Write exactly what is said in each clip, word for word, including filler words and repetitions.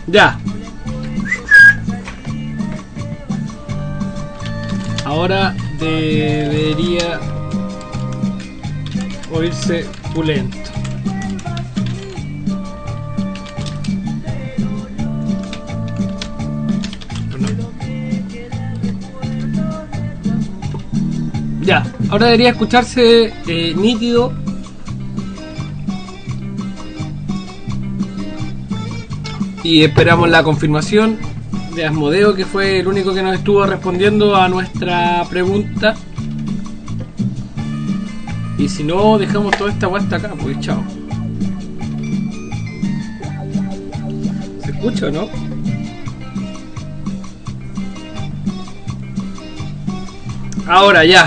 Ya. Ahora debería oírse pulento. Ya, ahora debería escucharse eh, nítido. Y esperamos la confirmación de Asmodeo, que fue el único que nos estuvo respondiendo a nuestra pregunta. Y si no, dejamos toda esta vuelta acá, pues chao. ¿Se escucha o no? Ahora ya.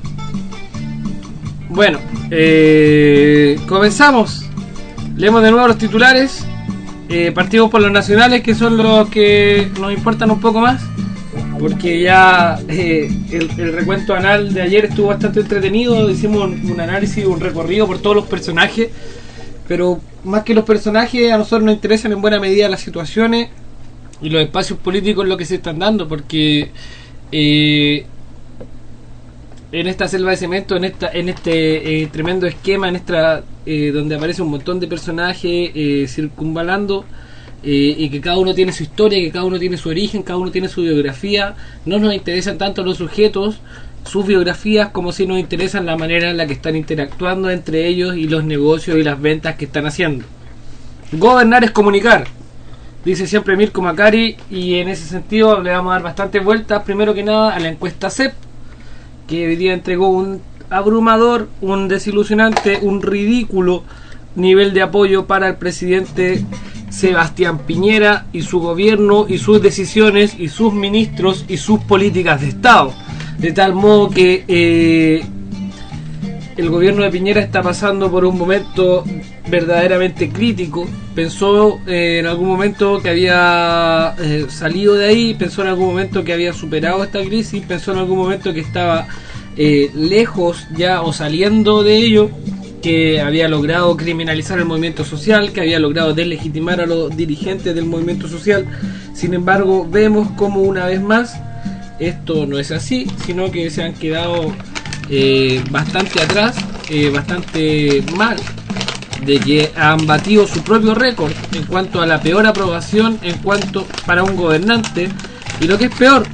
Bueno, eh, comenzamos. Leemos de nuevo los titulares. Eh, partimos por los nacionales, que son los que nos importan un poco más, porque ya eh, el, el recuento anal de ayer estuvo bastante entretenido. Hicimos un, un análisis, un recorrido por todos los personajes, pero más que los personajes, a nosotros nos interesan en buena medida las situaciones y los espacios políticos en los que se están dando, porque eh, en esta selva de cemento, en esta en este eh, tremendo esquema, en esta eh, donde aparece un montón de personajes eh, circunvalando, eh, y que cada uno tiene su historia, que cada uno tiene su origen, cada uno tiene su biografía. No nos interesan tanto los sujetos, sus biografías, como si nos interesan la manera en la que están interactuando entre ellos y los negocios y las ventas que están haciendo. Gobernar es comunicar, dice siempre Mirko Macari, y en ese sentido le vamos a dar bastantes vueltas. Primero que nada a la encuesta C E P, que hoy día entregó un abrumador, un desilusionante, un ridículo nivel de apoyo para el presidente Sebastián Piñera y su gobierno y sus decisiones y sus ministros y sus políticas de Estado, de tal modo que eh, el gobierno de Piñera está pasando por un momento verdaderamente crítico. Pensó eh, en algún momento que había eh, salido de ahí, pensó en algún momento que había superado esta crisis, pensó en algún momento que estaba eh, lejos ya o saliendo de ello, que había logrado criminalizar el movimiento social, que había logrado deslegitimar a los dirigentes del movimiento social. Sin embargo, vemos como una vez más esto no es así, sino que se han quedado eh, bastante atrás, eh, bastante mal, de que han batido su propio récord en cuanto a la peor aprobación en cuanto para un gobernante. Y lo que es peor,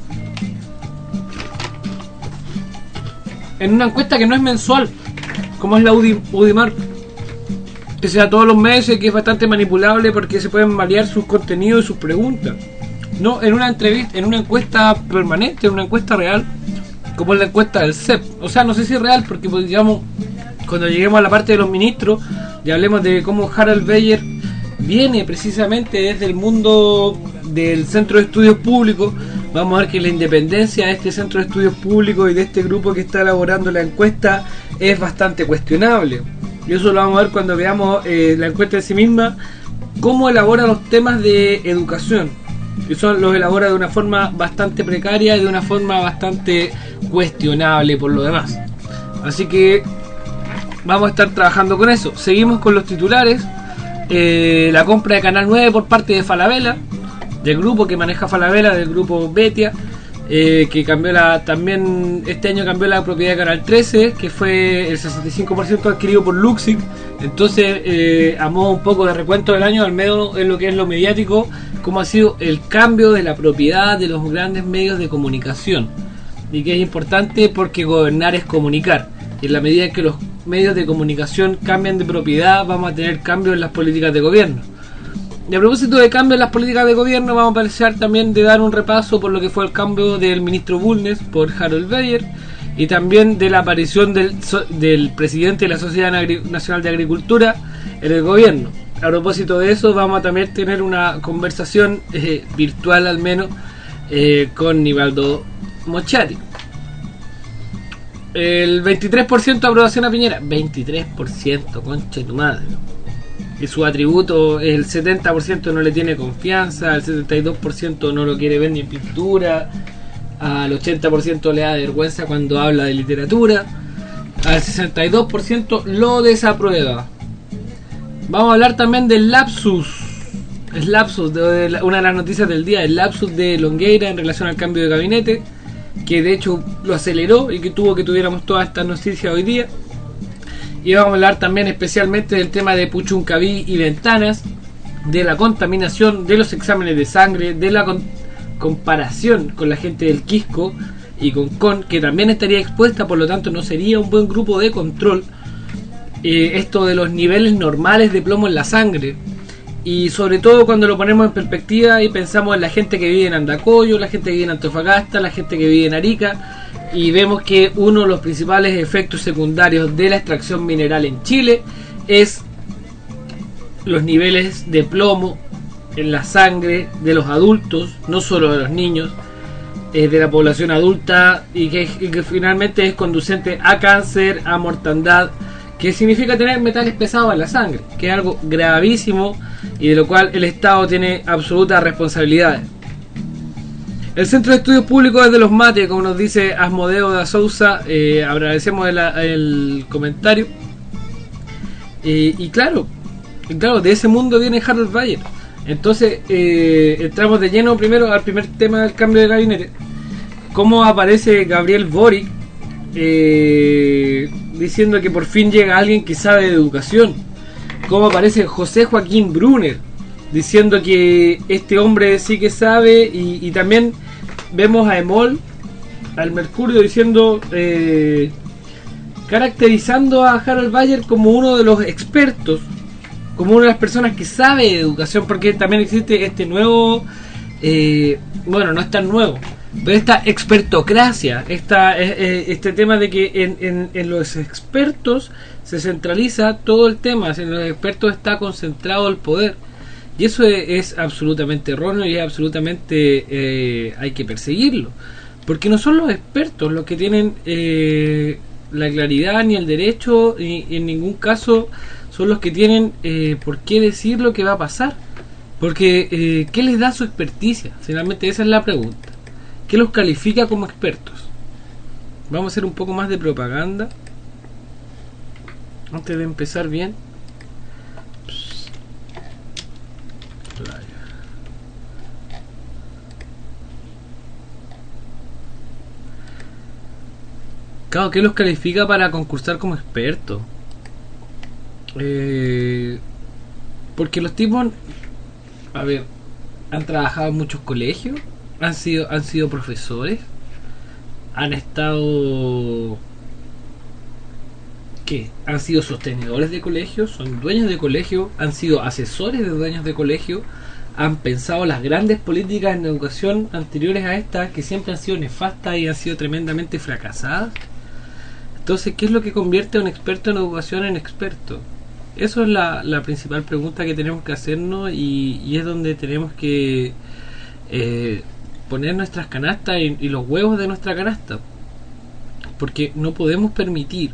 en una encuesta que no es mensual, como es la Udimar, que sea todos los meses, que es bastante manipulable porque se pueden variar sus contenidos y sus preguntas. No, en una entrevista, en una encuesta permanente, en una encuesta real, como es la encuesta del C E P. O sea, no sé si es real, porque pues, digamos, cuando lleguemos a la parte de los ministros y hablemos de cómo Harald Beyer viene precisamente desde el mundo del Centro de Estudios Públicos, vamos a ver que la independencia de este Centro de Estudios Públicos y de este grupo que está elaborando la encuesta es bastante cuestionable. Y eso lo vamos a ver cuando veamos eh, la encuesta en sí misma, cómo elabora los temas de educación. Eso los elabora de una forma bastante precaria y de una forma bastante cuestionable por lo demás. Así que vamos a estar trabajando con eso. Seguimos con los titulares. Eh, la compra de Canal nueve por parte de Falabella, del grupo que maneja Falabella, del grupo Betia, eh, que cambió la también este año cambió la propiedad de Canal trece, que fue el sesenta y cinco por ciento adquirido por Luxic. Entonces, eh, a modo un poco de recuento del año, al menos en lo que es lo mediático, cómo ha sido el cambio de la propiedad de los grandes medios de comunicación, y que es importante porque gobernar es comunicar, y en la medida en que los medios de comunicación cambian de propiedad, vamos a tener cambios en las políticas de gobierno. Y a propósito de cambio en las políticas de gobierno, vamos a aprovechar también de dar un repaso por lo que fue el cambio del ministro Bulnes por Harald Beyer, y también de la aparición del, del presidente de la Sociedad Nacional de Agricultura en el gobierno. A propósito de eso, vamos a también tener una conversación eh, virtual al menos eh, con Nivaldo Mochati. El veintitrés por ciento de aprobación a Piñera, veintitrés por ciento, concha de tu madre. Y su atributo, el setenta por ciento no le tiene confianza, el setenta y dos por ciento no lo quiere ver ni en pintura, al ochenta por ciento le da vergüenza cuando habla de literatura, al sesenta y dos por ciento lo desaprueba. Vamos a hablar también del lapsus, el lapsus de, de la, una de las noticias del día, el lapsus de Longueira en relación al cambio de gabinete, que de hecho lo aceleró y que tuvo que tuviéramos todas estas noticias hoy día. Y vamos a hablar también especialmente del tema de Puchuncaví y Ventanas, de la contaminación, de los exámenes de sangre, de la con, comparación con la gente del Quisco y con Con, que también estaría expuesta, por lo tanto no sería un buen grupo de control. Eh, esto de los niveles normales de plomo en la sangre, y sobre todo cuando lo ponemos en perspectiva y pensamos en la gente que vive en Andacollo, la gente que vive en Antofagasta, la gente que vive en Arica, y vemos que uno de los principales efectos secundarios de la extracción mineral en Chile es los niveles de plomo en la sangre de los adultos, no solo de los niños, eh, de la población adulta, y que, y que finalmente es conducente a cáncer, a mortandad, que significa tener metales pesados en la sangre, que es algo gravísimo y de lo cual el Estado tiene absolutas responsabilidades. El Centro de Estudios Públicos es de los Mates, como nos dice Asmodeo da Sousa, eh, agradecemos el, el comentario. Eh, y claro, y claro, de ese mundo viene Harold Bayer. Entonces, eh, entramos de lleno primero al primer tema del cambio de gabinete. Cómo aparece Gabriel Boric, eh, diciendo que por fin llega alguien que sabe de educación. Cómo aparece José Joaquín Brunner, diciendo que este hombre sí que sabe, y, y también vemos a Emol, al Mercurio, diciendo, eh, caracterizando a Harold Bayer como uno de los expertos, como una de las personas que sabe de educación, porque también existe este nuevo, eh, bueno, no es tan nuevo, pero esta expertocracia, esta, eh, este tema de que en, en, en los expertos se centraliza todo el tema, en los expertos está concentrado el poder. Y eso es, es absolutamente erróneo y es absolutamente eh, hay que perseguirlo, porque no son los expertos los que tienen eh, la claridad ni el derecho, y, y en ningún caso son los que tienen eh, por qué decir lo que va a pasar, porque eh, ¿qué les da su experticia? Finalmente esa es la pregunta. ¿Qué los califica como expertos? Vamos a hacer un poco más de propaganda antes de empezar bien. Claro, ¿qué los califica para concursar como expertos? Eh, porque los tipos, a ver, han trabajado en muchos colegios, han sido, han sido profesores, han estado, ¿qué? Han sido sostenedores de colegios, son dueños de colegios, han sido asesores de dueños de colegios, han pensado las grandes políticas en educación anteriores a estas, que siempre han sido nefastas y han sido tremendamente fracasadas. Entonces, ¿qué es lo que convierte a un experto en educación en experto? Eso es la, la principal pregunta que tenemos que hacernos, y, y es donde tenemos que eh, poner nuestras canastas y, y los huevos de nuestra canasta, porque no podemos permitir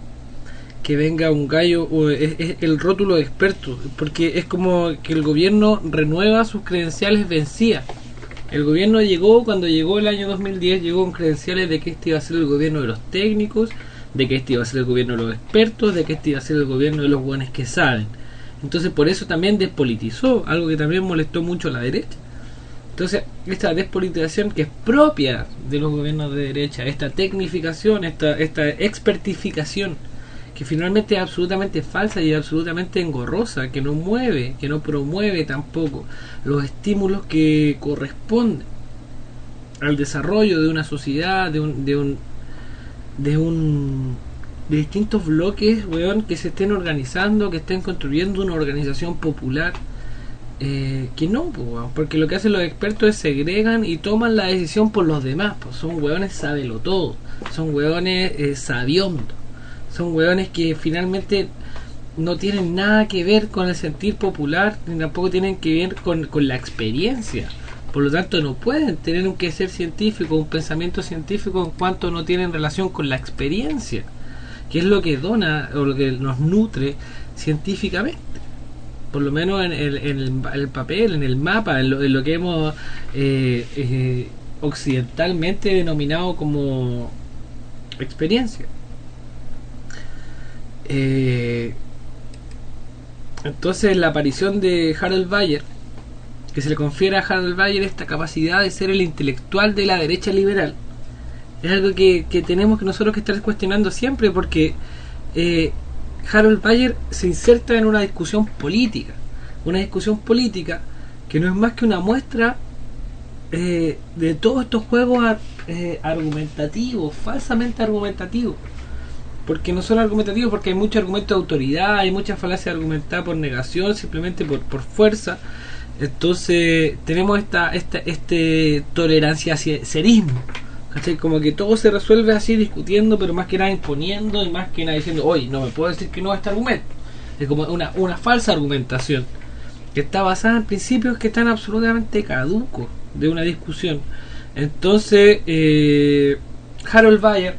que venga un gallo, o es, es el rótulo de experto, porque es como que el gobierno renueva sus credenciales vencidas. El gobierno llegó, cuando llegó el año dos mil diez, llegó con credenciales de que este iba a ser el gobierno de los técnicos, de que este iba a ser el gobierno de los expertos, de que este iba a ser el gobierno de los buenos que saben. Entonces por eso también despolitizó, algo que también molestó mucho a la derecha. Entonces esta despolitización que es propia de los gobiernos de derecha, esta tecnificación, esta, esta expertificación, que finalmente es absolutamente falsa y absolutamente engorrosa, que no mueve, que no promueve tampoco los estímulos que corresponden al desarrollo de una sociedad, de un, de un, de un, de distintos bloques, weón, que se estén organizando, que estén construyendo una organización popular, eh, que no, weón, porque lo que hacen los expertos es segregan y toman la decisión por los demás, pues son weones sábelo todo, son weones eh, sabiondos, son weones que finalmente no tienen nada que ver con el sentir popular, ni tampoco tienen que ver con, con la experiencia. Por lo tanto, no pueden tener un quehacer científico, un pensamiento científico, en cuanto no tienen relación con la experiencia, que es lo que dona o lo que nos nutre científicamente. Por lo menos en el, en el, en el papel, en el mapa, en lo, en lo que hemos eh, eh, occidentalmente denominado como experiencia. Eh, entonces la aparición de Harold Bayer que se le confiera a Harold Bayer esta capacidad de ser el intelectual de la derecha liberal. Es algo que, que tenemos que nosotros que estar cuestionando siempre, porque eh, Harold Bayer se inserta en una discusión política, una discusión política que no es más que una muestra eh, de todos estos juegos ar, eh, argumentativos, falsamente argumentativos, porque no son argumentativos, porque hay mucho argumento de autoridad, hay mucha falacia argumentada por negación, simplemente por, por fuerza. Entonces tenemos esta, esta este tolerancia hacia cerismo, ¿cachai? Como que todo se resuelve así discutiendo, pero más que nada imponiendo y más que nada diciendo, oye, no me puedo decir que no a este argumento. Es como una, una falsa argumentación que está basada en principios que están absolutamente caducos de una discusión. Entonces eh, Harold Bayer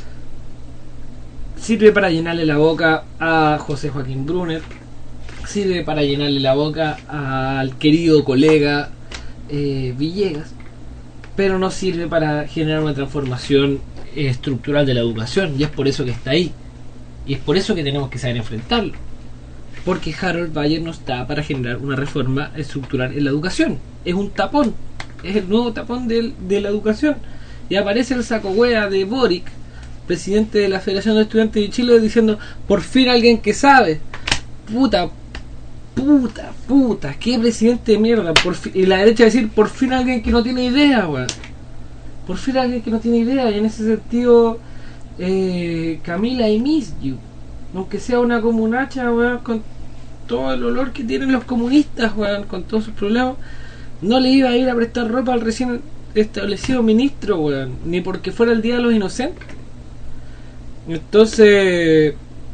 sirve para llenarle la boca a José Joaquín Brunner, sirve para llenarle la boca al querido colega eh, Villegas, pero no sirve para generar una transformación eh, estructural de la educación, y es por eso que está ahí, y es por eso que tenemos que saber enfrentarlo, porque Harold Bayer no está para generar una reforma estructural en la educación. Es un tapón, es el nuevo tapón de, de la educación, y aparece el saco wea de Boric, presidente de la Federación de Estudiantes de Chile, diciendo, por fin alguien que sabe. Puta, puta, puta, qué presidente de mierda. Por fin, y la derecha decir, por fin alguien que no tiene idea, weón. Por fin alguien que no tiene idea. Y en ese sentido, eh, Camila, I miss you. Aunque sea una comunacha, weón, con todo el olor que tienen los comunistas, weón, con todos sus problemas, no le iba a ir a prestar ropa al recién establecido ministro, weón, ni porque fuera el Día de los Inocentes. Entonces,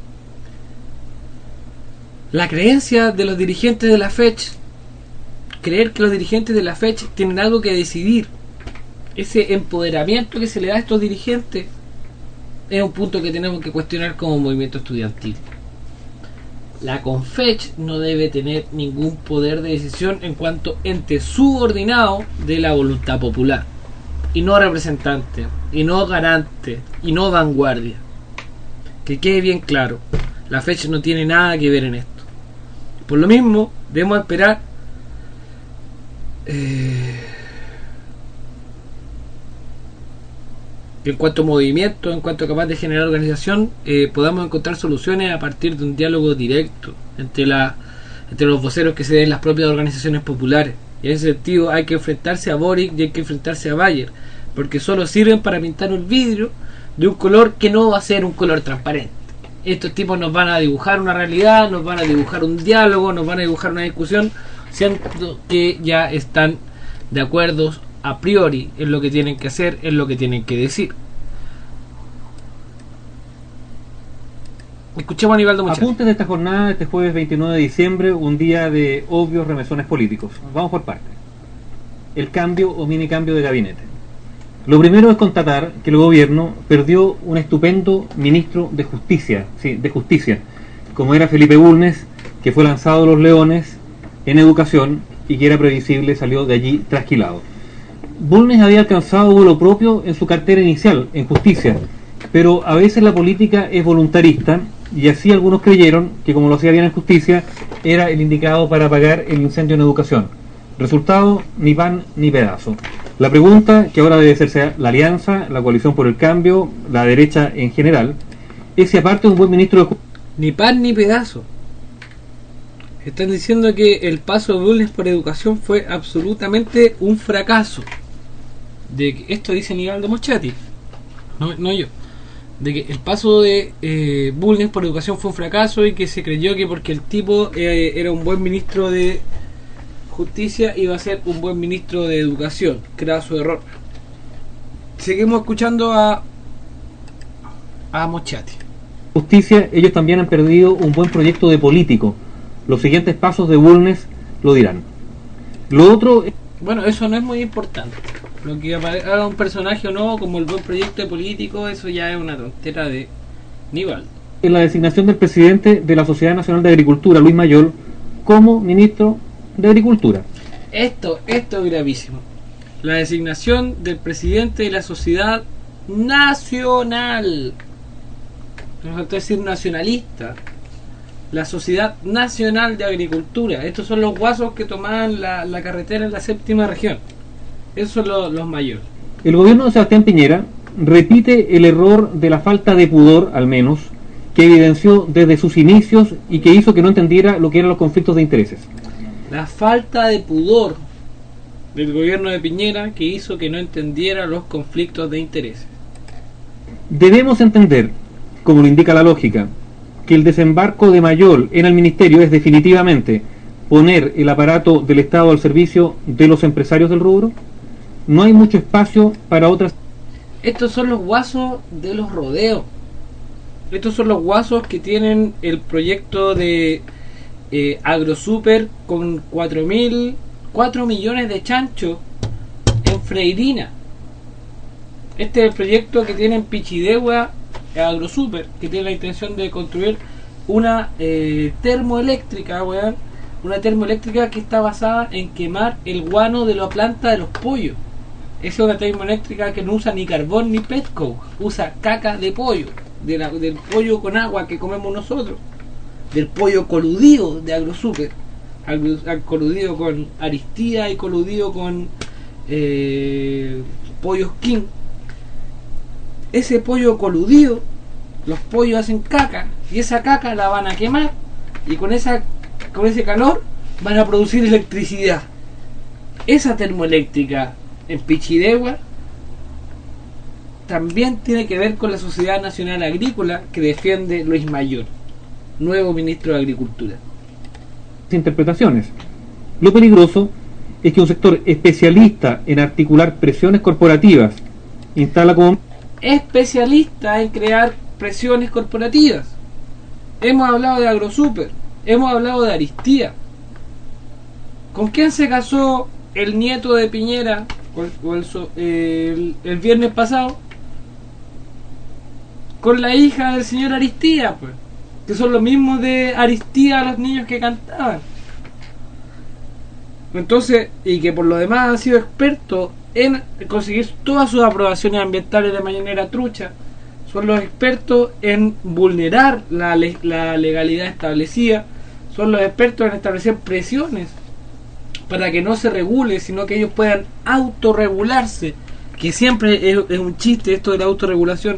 la creencia de los dirigentes de la F E C H, creer que los dirigentes de la F E C H tienen algo que decidir, ese empoderamiento que se le da a estos dirigentes, es un punto que tenemos que cuestionar como movimiento estudiantil. La CONFECH no debe tener ningún poder de decisión en cuanto ente subordinado de la voluntad popular, y no representante, y no garante, y no vanguardia. Que quede bien claro, la F E C H no tiene nada que ver en esto. Por lo mismo, debemos esperar eh, que en cuanto a movimiento, en cuanto a capaz de generar organización, eh, podamos encontrar soluciones a partir de un diálogo directo entre, la, entre los voceros que se den las propias organizaciones populares. Y en ese sentido hay que enfrentarse a Boric y hay que enfrentarse a Bayer, porque solo sirven para pintar un vidrio de un color que no va a ser un color transparente. Estos tipos nos van a dibujar una realidad, nos van a dibujar un diálogo, nos van a dibujar una discusión, siendo que ya están de acuerdo a priori en lo que tienen que hacer, en lo que tienen que decir. Escuchemos a Aníbaldo Mochati. Apuntes de esta jornada, este jueves veintinueve de diciembre, un día de obvios remesones políticos. Vamos por partes. El cambio o mini cambio de gabinete. Lo primero es constatar que el gobierno perdió un estupendo ministro de justicia, sí, de justicia, como era Felipe Bulnes, que fue lanzado a los leones en educación y que era previsible, salió de allí trasquilado. Bulnes había alcanzado vuelo propio en su cartera inicial, en justicia, pero a veces la política es voluntarista y así algunos creyeron que como lo hacía bien en justicia, era el indicado para apagar el incendio en educación. Resultado, ni pan ni pedazo. La pregunta, que ahora debe hacerse la alianza, la coalición por el cambio, la derecha en general, es si aparte de un buen ministro de justicia... Ni pan ni pedazo. Están diciendo que el paso de Bulnes por educación fue absolutamente un fracaso. De que, esto dice Aníbaldo Mochati, no, no yo. De que el paso de eh, Bulnes por educación fue un fracaso y que se creyó que porque el tipo eh, era un buen ministro de justicia iba a ser un buen ministro de educación, que era su error. Seguimos escuchando a a Mochati. Justicia, ellos también han perdido un buen proyecto de político. Los siguientes pasos de Bulnes lo dirán. Lo otro, bueno, eso no es muy importante. Lo que haga un personaje o no, como el buen proyecto de político, eso ya es una tontera de Aníbaldo. En la designación del presidente de la Sociedad Nacional de Agricultura, Luis Mayol, como ministro de Agricultura. Esto, esto es gravísimo. La designación del presidente de la Sociedad Nacional, no falta decir nacionalista, la Sociedad Nacional de Agricultura. Estos son los guasos que tomaban la, la carretera en la séptima región. Esos son los, los mayores. El gobierno de Sebastián Piñera repite el error de la falta de pudor, al menos, que evidenció desde sus inicios y que hizo que no entendiera lo que eran los conflictos de intereses. La falta de pudor del gobierno de Piñera que hizo que no entendiera los conflictos de intereses. Debemos entender, como lo indica la lógica, que el desembarco de Mayol en el ministerio es definitivamente poner el aparato del Estado al servicio de los empresarios del rubro. No hay mucho espacio para otras. Estos son los guasos de los rodeos. Estos son los guasos que tienen el proyecto de eh, AgroSuper con cuatro mil, cuatro millones de chanchos en Freirina. Este es el proyecto que tiene en Pichidegua AgroSuper, que tiene la intención de construir una eh, termoeléctrica, weón, una termoeléctrica que está basada en quemar el guano de la planta de los pollos. Es una termoeléctrica que no usa ni carbón ni petcoke, usa caca de pollo, de la, del pollo con agua que comemos nosotros, del pollo coludido de AgroSuper, agro, coludido con Aristía y coludido con eh, pollos King. Ese pollo coludido, los pollos hacen caca y esa caca la van a quemar y con esa con ese calor van a producir electricidad. Esa termoeléctrica en Pichidegua también tiene que ver con la Sociedad Nacional Agrícola que defiende Luis Mayol, nuevo ministro de Agricultura. Interpretaciones. Lo peligroso es que un sector especialista en articular presiones corporativas instala como especialista en crear presiones corporativas. Hemos hablado de AgroSuper, hemos hablado de Aristía. ¿Con quién se casó el nieto de Piñera o el, el, el viernes pasado? Con la hija del señor Aristía, pues, que son los mismos de Aristía, los niños que cantaban. Entonces, y que por lo demás han sido expertos en conseguir todas sus aprobaciones ambientales de manera trucha, son los expertos en vulnerar la, le la legalidad establecida, son los expertos en establecer presiones para que no se regule, sino que ellos puedan autorregularse, que siempre es, es un chiste esto de la autorregulación.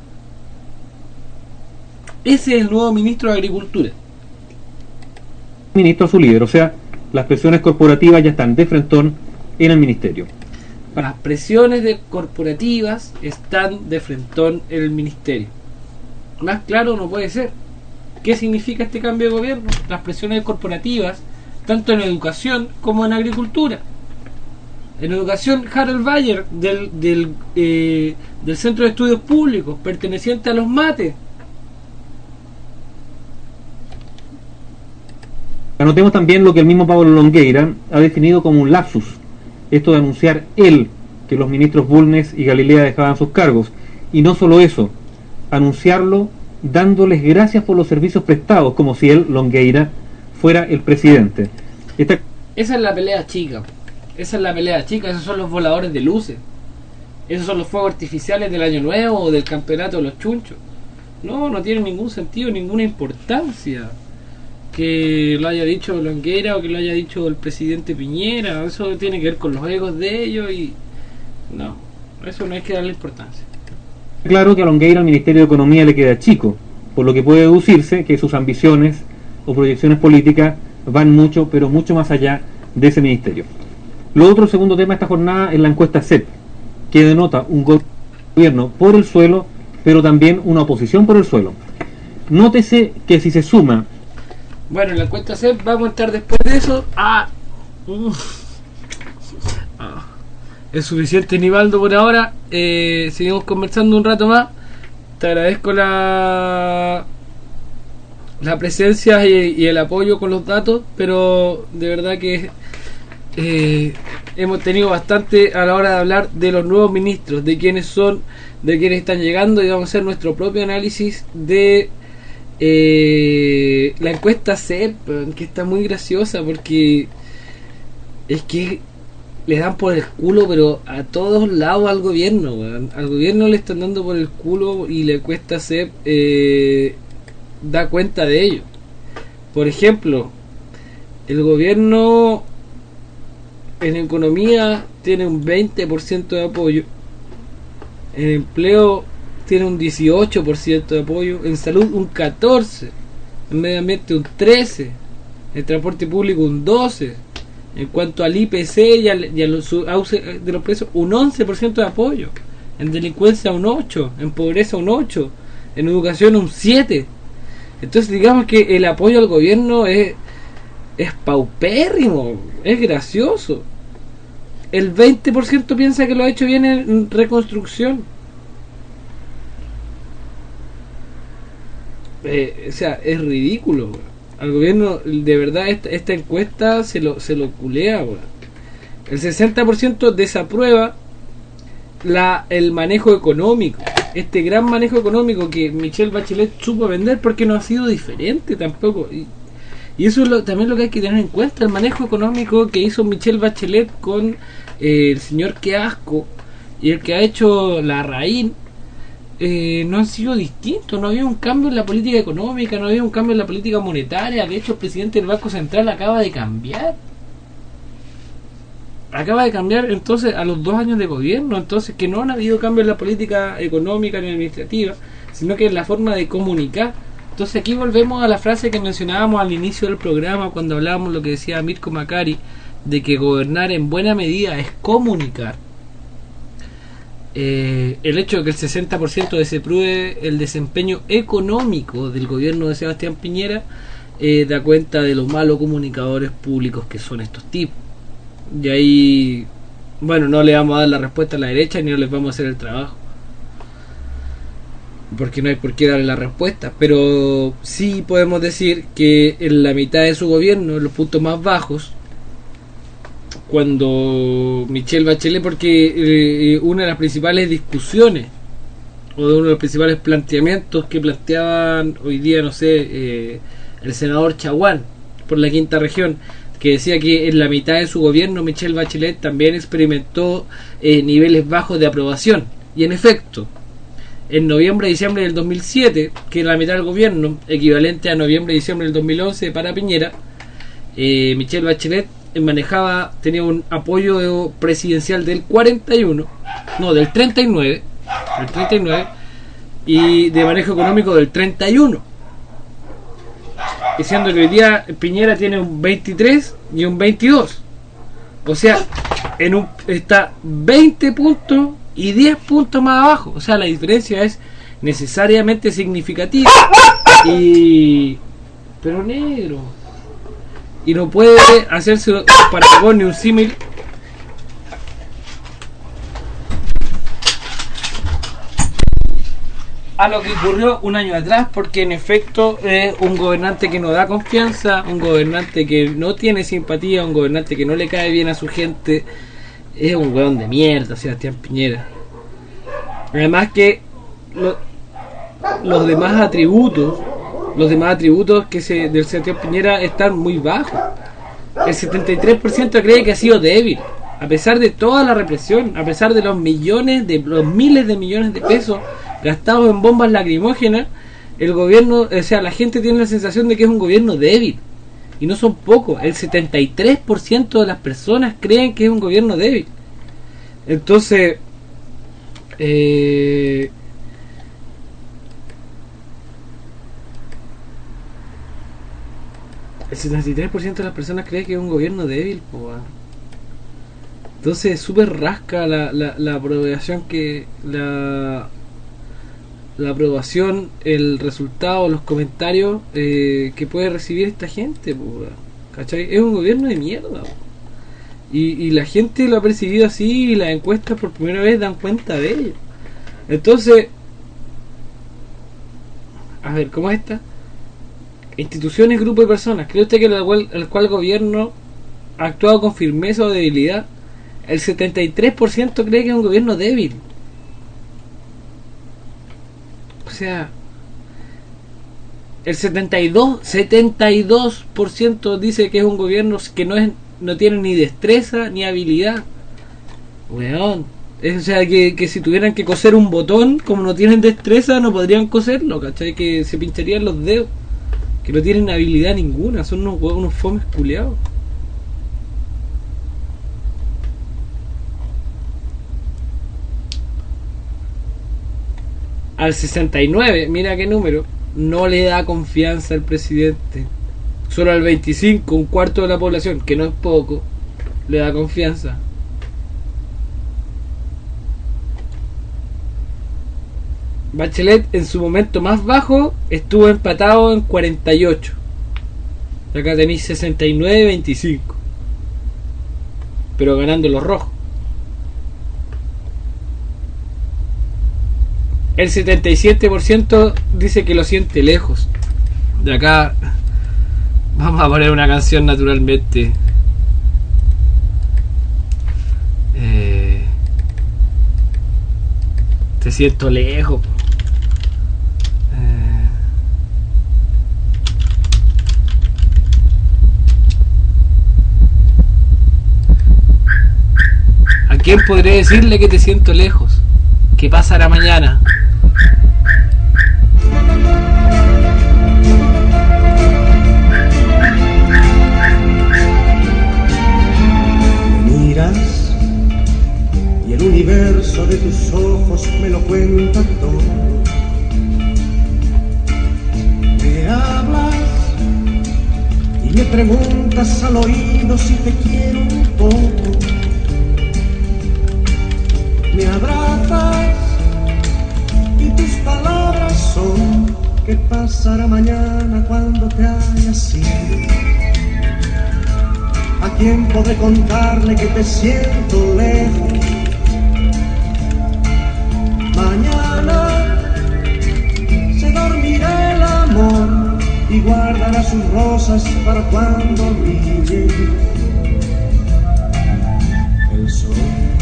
Ese es el nuevo ministro de Agricultura. Ministro a su líder, o sea, las presiones corporativas ya están de frentón en el ministerio. Las presiones de corporativas están de frentón en el ministerio. Más claro no puede ser. ¿Qué significa este cambio de gobierno? Las presiones corporativas, tanto en educación como en agricultura. En educación, Harold Bayer, del, del, eh, del Centro de Estudios Públicos, perteneciente a los MATE. Anotemos también lo que el mismo Pablo Longueira ha definido como un lapsus. Esto de anunciar él que los ministros Bulnes y Galilea dejaban sus cargos. Y no solo eso, anunciarlo dándoles gracias por los servicios prestados, como si él, Longueira, fuera el presidente. Esta... Esa es la pelea chica. Esa es la pelea chica. Esos son los voladores de luces. Esos son los fuegos artificiales del Año Nuevo o del campeonato de los chunchos. No, no tiene ningún sentido, ninguna importancia que lo haya dicho Longueira o que lo haya dicho el presidente Piñera. Eso tiene que ver con los egos de ellos y no, eso no hay que darle importancia. Claro que a Longueira el Ministerio de Economía le queda chico, por lo que puede deducirse que sus ambiciones o proyecciones políticas van mucho, pero mucho más allá de ese ministerio. Lo otro, segundo tema de esta jornada, es la encuesta C E P, que denota un gobierno por el suelo, pero también una oposición por el suelo. Nótese que si se suma... Bueno, en la encuesta C E P vamos a estar después de eso a... Uh, ah, es suficiente, Nivaldo, por ahora. Eh, seguimos conversando un rato más. Te agradezco la la presencia y, y el apoyo con los datos, pero de verdad que eh, hemos tenido bastante a la hora de hablar de los nuevos ministros, de quiénes son, de quiénes están llegando, y vamos a hacer nuestro propio análisis de Eh, la encuesta C E P, que está muy graciosa porque es que le dan por el culo, pero a todos lados al gobierno, weón. Al gobierno le están dando por el culo y la encuesta C E P eh, da cuenta de ello. Por ejemplo, el gobierno en economía tiene un veinte por ciento de apoyo, en empleo tiene un dieciocho por ciento de apoyo, en salud un catorce por ciento, en medio ambiente un trece por ciento, en transporte público un doce por ciento, en cuanto al I P C y, al, y a los subsidios de los precios un once por ciento de apoyo, en delincuencia un ocho por ciento, en pobreza un ocho por ciento, en educación un siete por ciento. Entonces digamos que el apoyo al gobierno es, es paupérrimo, es gracioso. El veinte por ciento piensa que lo ha hecho bien en reconstrucción. Eh, o sea, es ridículo. Al gobierno, de verdad, esta, esta encuesta se lo, se lo culea. Bro. El sesenta por ciento desaprueba la, el manejo económico. Este gran manejo económico que Michelle Bachelet supo vender, porque no ha sido diferente tampoco. Y, y eso es lo, también lo que hay que tener en cuenta. El manejo económico que hizo Michelle Bachelet con eh, el señor Queasco y el que ha hecho Larraín, eh, no han sido distintos. No había un cambio en la política económica, no había un cambio en la política monetaria. De hecho, el presidente del Banco Central acaba de cambiar. Acaba de cambiar entonces a los dos años de gobierno. Entonces que no han habido cambios en la política económica ni administrativa, sino que en la forma de comunicar. Entonces aquí volvemos a la frase que mencionábamos al inicio del programa, cuando hablábamos lo que decía Mirko Macari, de que gobernar en buena medida es comunicar. Eh, el hecho de que el sesenta por ciento desapruebe el desempeño económico del gobierno de Sebastián Piñera eh, da cuenta de los malos comunicadores públicos que son estos tipos. Y ahí, bueno, no le vamos a dar la respuesta a la derecha ni no les vamos a hacer el trabajo, porque no hay por qué darle la respuesta. Pero sí podemos decir que en la mitad de su gobierno, en los puntos más bajos, cuando Michelle Bachelet, porque eh, una de las principales discusiones o de uno de los principales planteamientos que planteaban hoy día, no sé, eh, el senador Chaguán por la quinta región, que decía que en la mitad de su gobierno Michelle Bachelet también experimentó eh, niveles bajos de aprobación. Y en efecto, en noviembre y diciembre del dos mil siete, que era la mitad del gobierno, equivalente a noviembre y diciembre del dos mil once para Piñera, eh, Michelle Bachelet manejaba, tenía un apoyo presidencial del cuarenta y uno, no, del treinta y nueve, del treinta y nueve, y de manejo económico del treinta y uno. Diciendo que hoy día Piñera tiene un veintitrés y un veintidós. O sea, en un, está veinte puntos y diez puntos más abajo. O sea, la diferencia es necesariamente significativa. Y pero negro. Y no puede hacerse un paragón ni un símil a lo que ocurrió un año atrás, porque en efecto es un gobernante que no da confianza, un gobernante que no tiene simpatía, un gobernante que no le cae bien a su gente. Es un hueón de mierda, Sebastián Piñera. Además que lo, los demás atributos, los demás atributos que se del Sebastián Piñera están muy bajos. El setenta y tres por ciento cree que ha sido débil, a pesar de toda la represión, a pesar de los millones, de los miles de millones de pesos gastados en bombas lacrimógenas. El gobierno, o sea, la gente tiene la sensación de que es un gobierno débil, y no son pocos. El setenta y tres por ciento de las personas creen que es un gobierno débil. Entonces, eh, el setenta y tres por ciento de las personas cree que es un gobierno débil, po. Entonces es súper rasca la, la, la aprobación que la la aprobación, el resultado, los comentarios eh, que puede recibir esta gente, po, ¿cachai? Es un gobierno de mierda, po. Y, y la gente lo ha percibido así, y las encuestas por primera vez dan cuenta de ello. Entonces, a ver, ¿cómo es esta? Instituciones, grupo de personas. ¿Cree usted que el cual, el cual gobierno ha actuado con firmeza o debilidad? El setenta y tres por ciento cree que es un gobierno débil. O sea, el setenta y dos por ciento dice que es un gobierno que no es no tiene ni destreza ni habilidad. Weón, es, o sea, que, que si tuvieran que coser un botón, como no tienen destreza, no podrían coserlo, ¿cachai? Que se pincharían los dedos. que no tienen habilidad ninguna, son unos huevos, unos fomes culeados. Al sesenta y nueve, mira qué número, no le da confianza al presidente. Solo al veinticinco, un cuarto de la población, que no es poco, le da confianza. Bachelet en su momento más bajo estuvo empatado en cuarenta y ocho. Acá tenéis sesenta y nueve veinticinco. Pero ganando los rojos. El setenta y siete por ciento dice que lo siente lejos. De acá vamos a poner una canción naturalmente. Eh, te siento lejos. Eh, ¿A quién podré decirle que te siento lejos? ¿Qué pasará mañana? Y el universo de tus ojos me lo cuenta todo. Me hablas y me preguntas al oído si te quiero un poco. Me abrazas y tus palabras son: ¿qué pasará mañana cuando te hayas ido? ¿A quién podré contarle que te siento lejos? Mañana se dormirá el amor y guardará sus rosas para cuando brille el sol.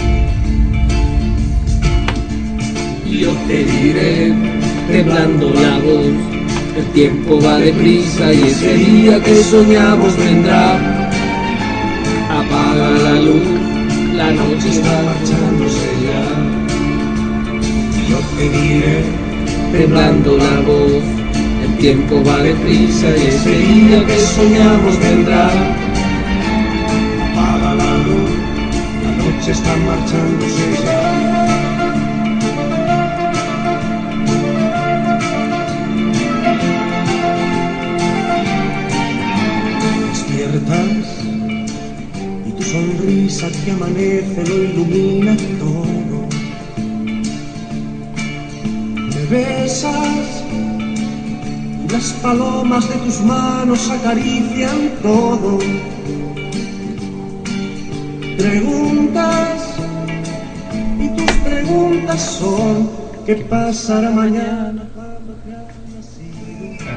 Yo te diré, temblando la voz, el tiempo va deprisa y ese día que soñamos vendrá. Apaga la luz, la noche está marchándose ya. Yo te diré, temblando la voz, el tiempo va deprisa y ese día que soñamos vendrá. apaga la luz, la noche está marchándose ya. Despiertas y tu sonrisa que amanece lo ilumina todo. Me besas y las palomas de tus manos acarician todo. Preguntas y tus preguntas son: ¿qué pasará mañana cuando te hayas ido?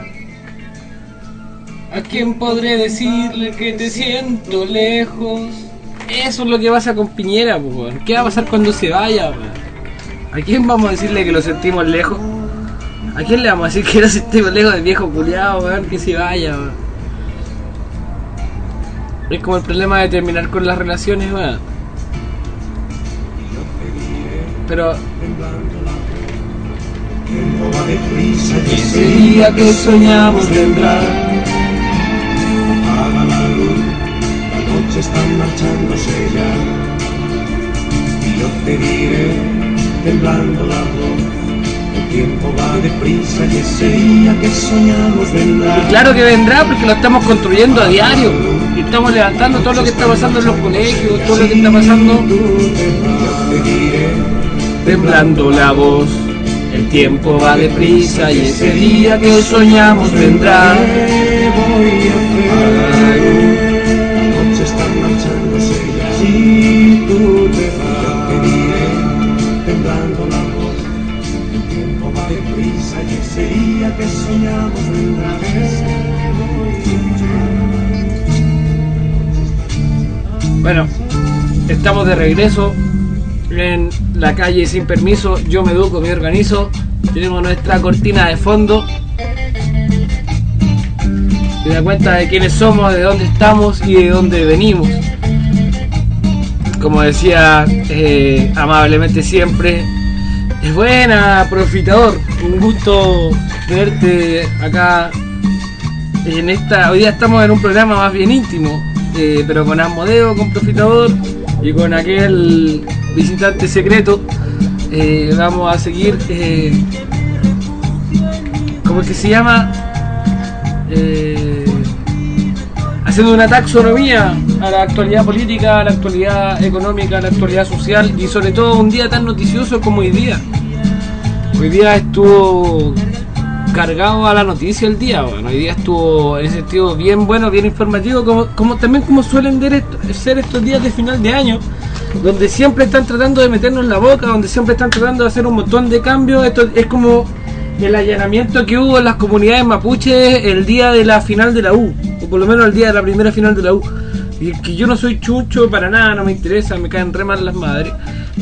¿A quién podré decirle que te siento lejos? Eso es lo que pasa con Piñera, pues. ¿Qué va a pasar cuando se vaya, pues? ¿A quién vamos a decirle que lo sentimos lejos? ¿A quién le vamos a decir que lo sentimos lejos del viejo culiado, weón? Que se vaya, weón. Es como el problema de terminar con las relaciones, weón. Pero y ese día que soñamos vendrá. Apaga la luz, la noche está marchándose ya. Y yo te diré, temblando la voz, el tiempo va deprisa y ese día que soñamos vendrá. Y claro que vendrá porque lo estamos construyendo a diario. Y estamos levantando todo lo que está pasando en los colegios, todo lo que está pasando. Yo te diré, temblando la voz, el tiempo va deprisa y ese día que soñamos vendrá. ¿qué voy a hacer? La noche está marchándose ya. Si tú te vas, yo te diré, temblando la voz, el tiempo va deprisa y ese día que soñamos vendrá. ¿Qué voy a hacer? Bueno, estamos de regreso en la calle sin permiso. Yo me educo, me organizo. Tenemos nuestra cortina de fondo. Se da cuenta de quiénes somos, de dónde estamos y de dónde venimos. Como decía eh, amablemente siempre, es buena, profitador. Un gusto tenerte acá en esta, hoy día estamos en un programa más bien íntimo, eh, pero con Asmodeo, con Profitador y con aquel visitante secreto. Eh, vamos a seguir, eh, ¿cómo es que se llama? Eh, haciendo una taxonomía a la actualidad política, a la actualidad económica, a la actualidad social y sobre todo un día tan noticioso como hoy día. Hoy día estuvo cargado a la noticia el día, bueno, hoy día estuvo en ese sentido bien bueno, bien informativo, como, como también como suelen ver esto, ser estos días de final de año, donde siempre están tratando de meternos en la boca, donde siempre están tratando de hacer un montón de cambios. Esto es como el allanamiento que hubo en las comunidades mapuches el día de la final de la U, o por lo menos el día de la primera final de la U. Y que yo no soy chucho para nada, no me interesa, me caen re mal las madres,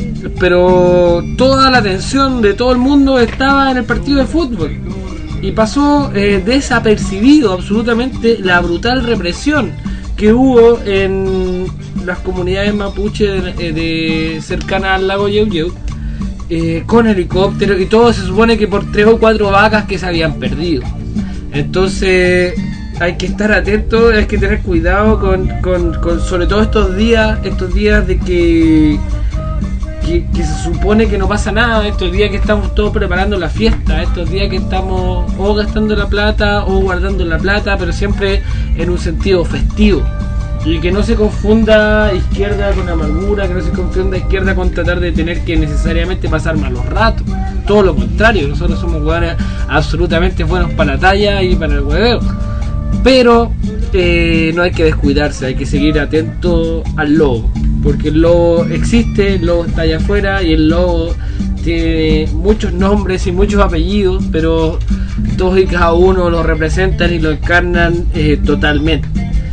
pero toda la atención de todo el mundo estaba en el partido de fútbol y pasó eh, desapercibido absolutamente la brutal represión que hubo en las comunidades mapuche de, de cercanas al lago Yeuyeu, eh, con helicópteros y todo. Se supone que por tres o cuatro vacas que se habían perdido. Entonces hay que estar atentos, hay que tener cuidado con, con, con sobre todo estos días, estos días de que, que que se supone que no pasa nada, estos días que estamos todos preparando la fiesta, estos días que estamos o gastando la plata o guardando la plata, pero siempre en un sentido festivo. Y que no se confunda izquierda con amargura, que no se confunda izquierda con tratar de tener que necesariamente pasar malos ratos. Todo lo contrario, nosotros somos hueones absolutamente buenos para la talla y para el hueveo. Pero eh, no hay que descuidarse, hay que seguir atento al lobo. Porque el lobo existe, el lobo está allá afuera y el lobo tiene muchos nombres y muchos apellidos, pero todos y cada uno lo representan y lo encarnan eh, totalmente.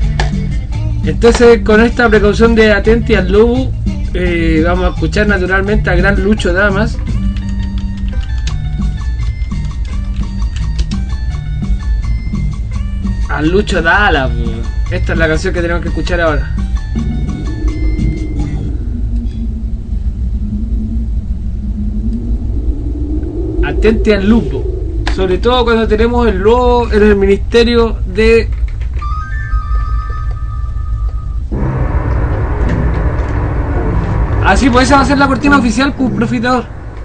Entonces, con esta precaución de atenti al lobo, eh, vamos a escuchar naturalmente a gran Lucho Damas. A Lucho Dala, esta es la canción que tenemos que escuchar ahora. Atenti al lupo, sobre todo cuando tenemos el lobo en el Ministerio de Así pues, esa va a ser la cortina oficial, pues, Profitador.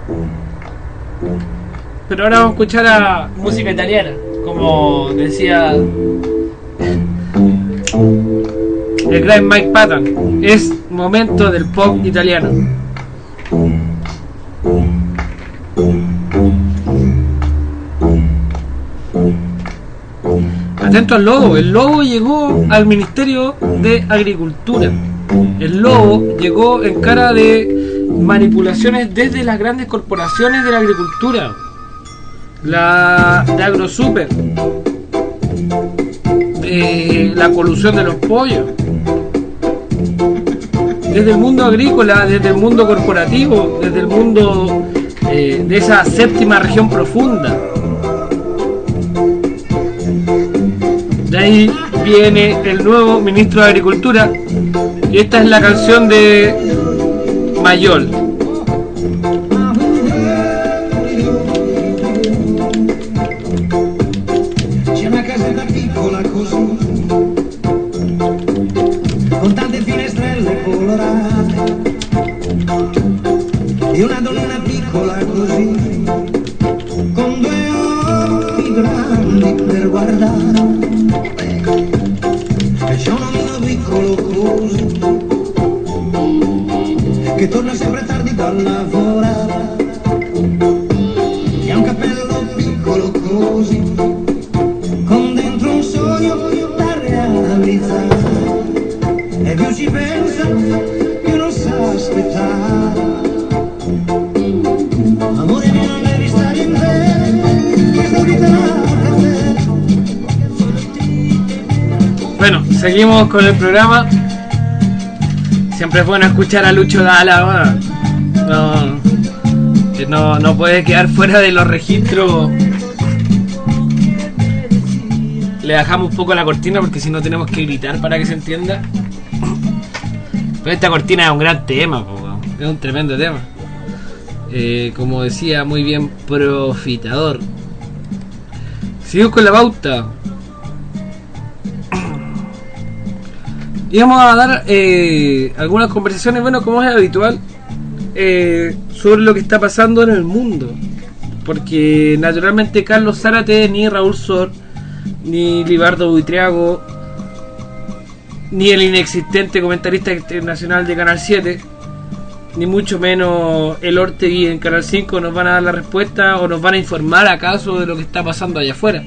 Pero ahora vamos a escuchar a música italiana, como decía el gran Mike Patton. Es momento del pop italiano. Atento al lobo. El lobo llegó al Ministerio de Agricultura. El lobo llegó en cara de manipulaciones desde las grandes corporaciones de la agricultura, la de AgroSuper, de la colusión de los pollos, desde el mundo agrícola, desde el mundo corporativo, desde el mundo eh, de esa séptima región profunda. De ahí viene el nuevo ministro de Agricultura. Y esta es la canción de Mayol. C'è una casetta piccola così, con tante finestrelle colorate, e una donna piccola così, con due occhi grandi per guardare, e c'è un uomo piccolo così, che torna sempre tardi da lavorare, e ha un cappello piccolo così, con dentro un sogno da realizzare, e più ci pensa più non sa aspettare. Amore mio, non devi stare in me, questa vita per te. Bueno, seguimos con el programa. Siempre es bueno escuchar a Lucho Dala. No, no, no puede quedar fuera de los registros. Le bajamos un poco la cortina porque si no tenemos que gritar para que se entienda. Pero esta cortina es un gran tema, es un tremendo tema. Eh, como decía muy bien Profitador. Seguimos con la pauta. Y vamos a dar eh, algunas conversaciones, bueno, como es habitual, eh, sobre lo que está pasando en el mundo. Porque naturalmente Carlos Zárate, ni Raúl Sor, ni Libardo Buitriago, ni el inexistente comentarista internacional de Canal siete, ni mucho menos el Ortegui en Canal cinco nos van a dar la respuesta o nos van a informar acaso de lo que está pasando allá afuera.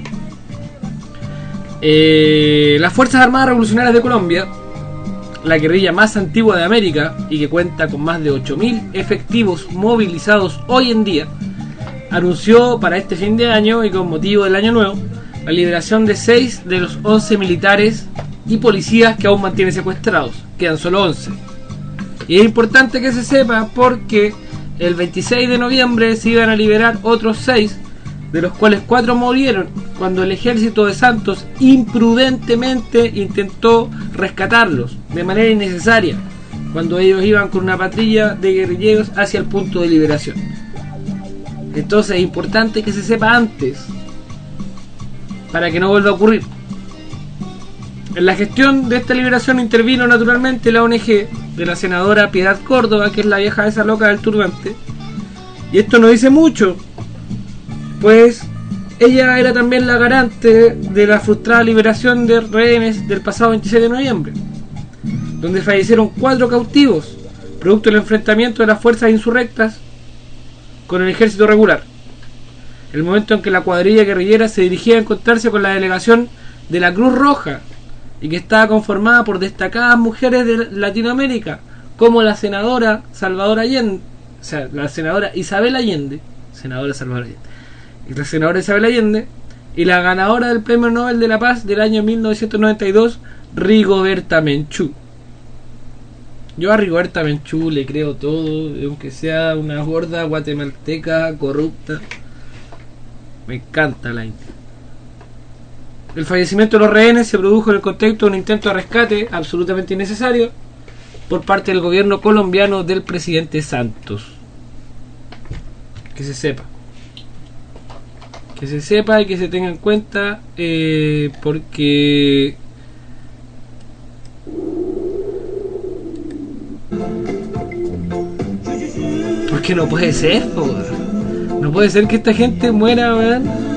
Eh, las Fuerzas Armadas Revolucionarias de Colombia, la guerrilla más antigua de América y que cuenta con más de ocho mil efectivos movilizados hoy en día, anunció para este fin de año y con motivo del año nuevo la liberación de seis de los once militares y policías que aún mantienen secuestrados. Quedan solo once. Y es importante que se sepa porque el veintiséis de noviembre se iban a liberar otros seis, de los cuales cuatro murieron cuando el ejército de Santos imprudentemente intentó rescatarlos de manera innecesaria, cuando ellos iban con una patrulla de guerrilleros hacia el punto de liberación. Entonces es importante que se sepa antes para que no vuelva a ocurrir. En la gestión de esta liberación intervino naturalmente la O N G de la senadora Piedad Córdoba, que es la vieja esa loca del turbante. Y esto no dice mucho, pues ella era también la garante de la frustrada liberación de rehenes del pasado veintiséis de noviembre, donde fallecieron cuatro cautivos, producto del enfrentamiento de las fuerzas insurrectas con el ejército regular. El momento en que la cuadrilla guerrillera se dirigía a encontrarse con la delegación de la Cruz Roja, y que estaba conformada por destacadas mujeres de Latinoamérica, como la senadora Salvador Allende, o sea, la senadora Isabel Allende, senadora Salvador Allende, y la senadora Isabel Allende, y la ganadora del Premio Nobel de la Paz del año mil novecientos noventa y dos, Rigoberta Menchú. Yo a Rigoberta Menchú le creo todo, aunque sea una gorda guatemalteca corrupta. Me encanta la India. El fallecimiento de los rehenes se produjo en el contexto de un intento de rescate absolutamente innecesario por parte del gobierno colombiano del presidente Santos. Que se sepa. Que se sepa y que se tenga en cuenta, eh, porque porque no puede ser, weón. No puede ser que esta gente muera, weón.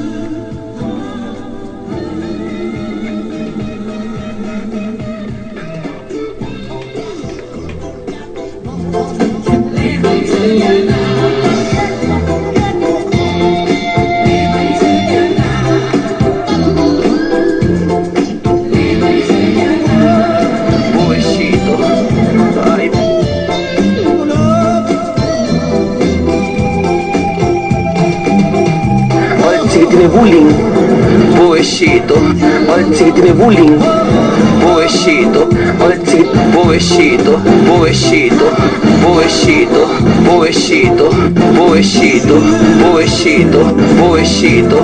Tiene bullying, pobrecito, parece que tiene bullying, pobrecito, parece que pobrecito, pobrecito, pobrecito, pobrecito, pobrecito, pobrecito, pobrecito.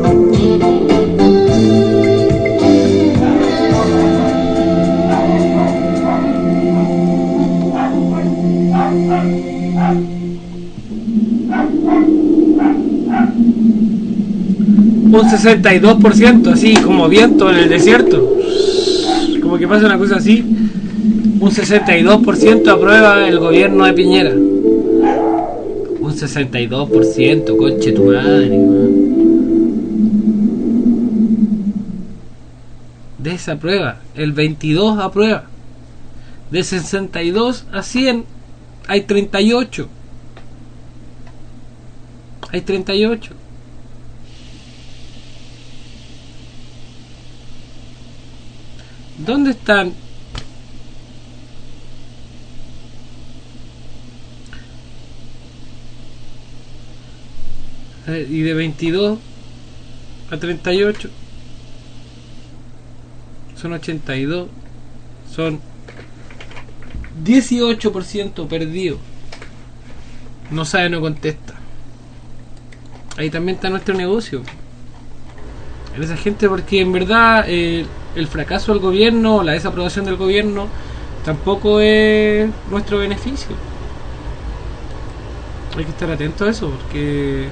Un sesenta y dos por ciento, así como viento en el desierto, como que pasa una cosa así. Un sesenta y dos por ciento aprueba el gobierno de Piñera. Un sesenta y dos por ciento, conche tu madre, man. Desaprueba. El veintidós aprueba. De sesenta y dos a cien hay treinta y ocho. Hay treinta y ocho. ¿Dónde están? Eh, y de veintidós a treinta y ocho son ochenta y dos, son dieciocho por ciento perdido. No sabe, no contesta. Ahí también está nuestro negocio en esa gente, porque en verdad eh, el fracaso del gobierno, la desaprobación del gobierno tampoco es nuestro beneficio. Hay que estar atento a eso, porque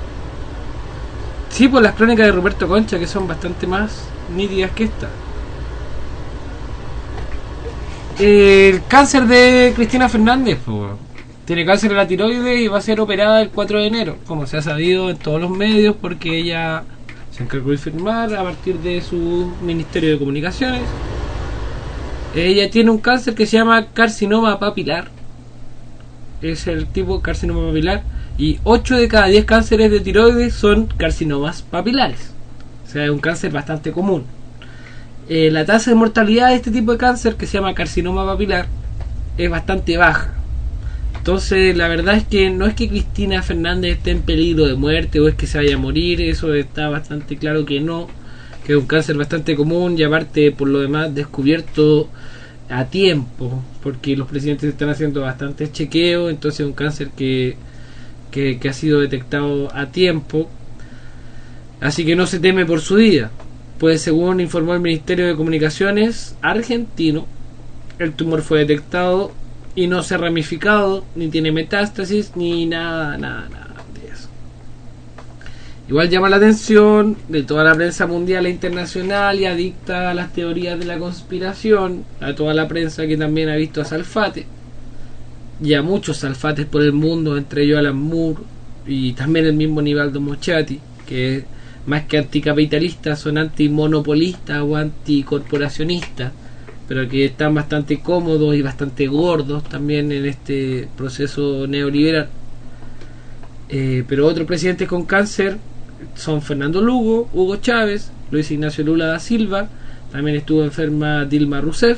sí, pues las crónicas de Ruperto Concha, que son bastante más nítidas que esta. Eh, el cáncer de Cristina Fernández, pues, tiene cáncer en la tiroides y va a ser operada el cuatro de enero, como se ha sabido en todos los medios, porque ella se encargó de firmar a partir de su Ministerio de Comunicaciones. Ella tiene un cáncer que se llama carcinoma papilar, es el tipo de carcinoma papilar, y ocho de cada diez cánceres de tiroides son carcinomas papilares, o sea, es un cáncer bastante común. Eh, la tasa de mortalidad de este tipo de cáncer, que se llama carcinoma papilar, es bastante baja. Entonces la verdad es que no es que Cristina Fernández esté en peligro de muerte o es que se vaya a morir, eso está bastante claro que no, que es un cáncer bastante común y aparte por lo demás descubierto a tiempo, porque los presidentes están haciendo bastantes chequeos, entonces es un cáncer que, que, que ha sido detectado a tiempo, así que no se teme por su vida. Pues según informó el Ministerio de Comunicaciones argentino, el tumor fue detectado y no se ha ramificado, ni tiene metástasis, ni nada, nada, nada de eso. Igual llama la atención de toda la prensa mundial e internacional y adicta a las teorías de la conspiración, a toda la prensa que también ha visto a Salfate, y a muchos Salfates por el mundo, entre ellos Alan Moore y también el mismo Nivaldo Mochati, que más que anticapitalistas son antimonopolistas o anticorporacionistas, pero que están bastante cómodos y bastante gordos también en este proceso neoliberal. Eh, pero otros presidentes con cáncer son Fernando Lugo, Hugo Chávez, Luis Ignacio Lula da Silva, también estuvo enferma Dilma Rousseff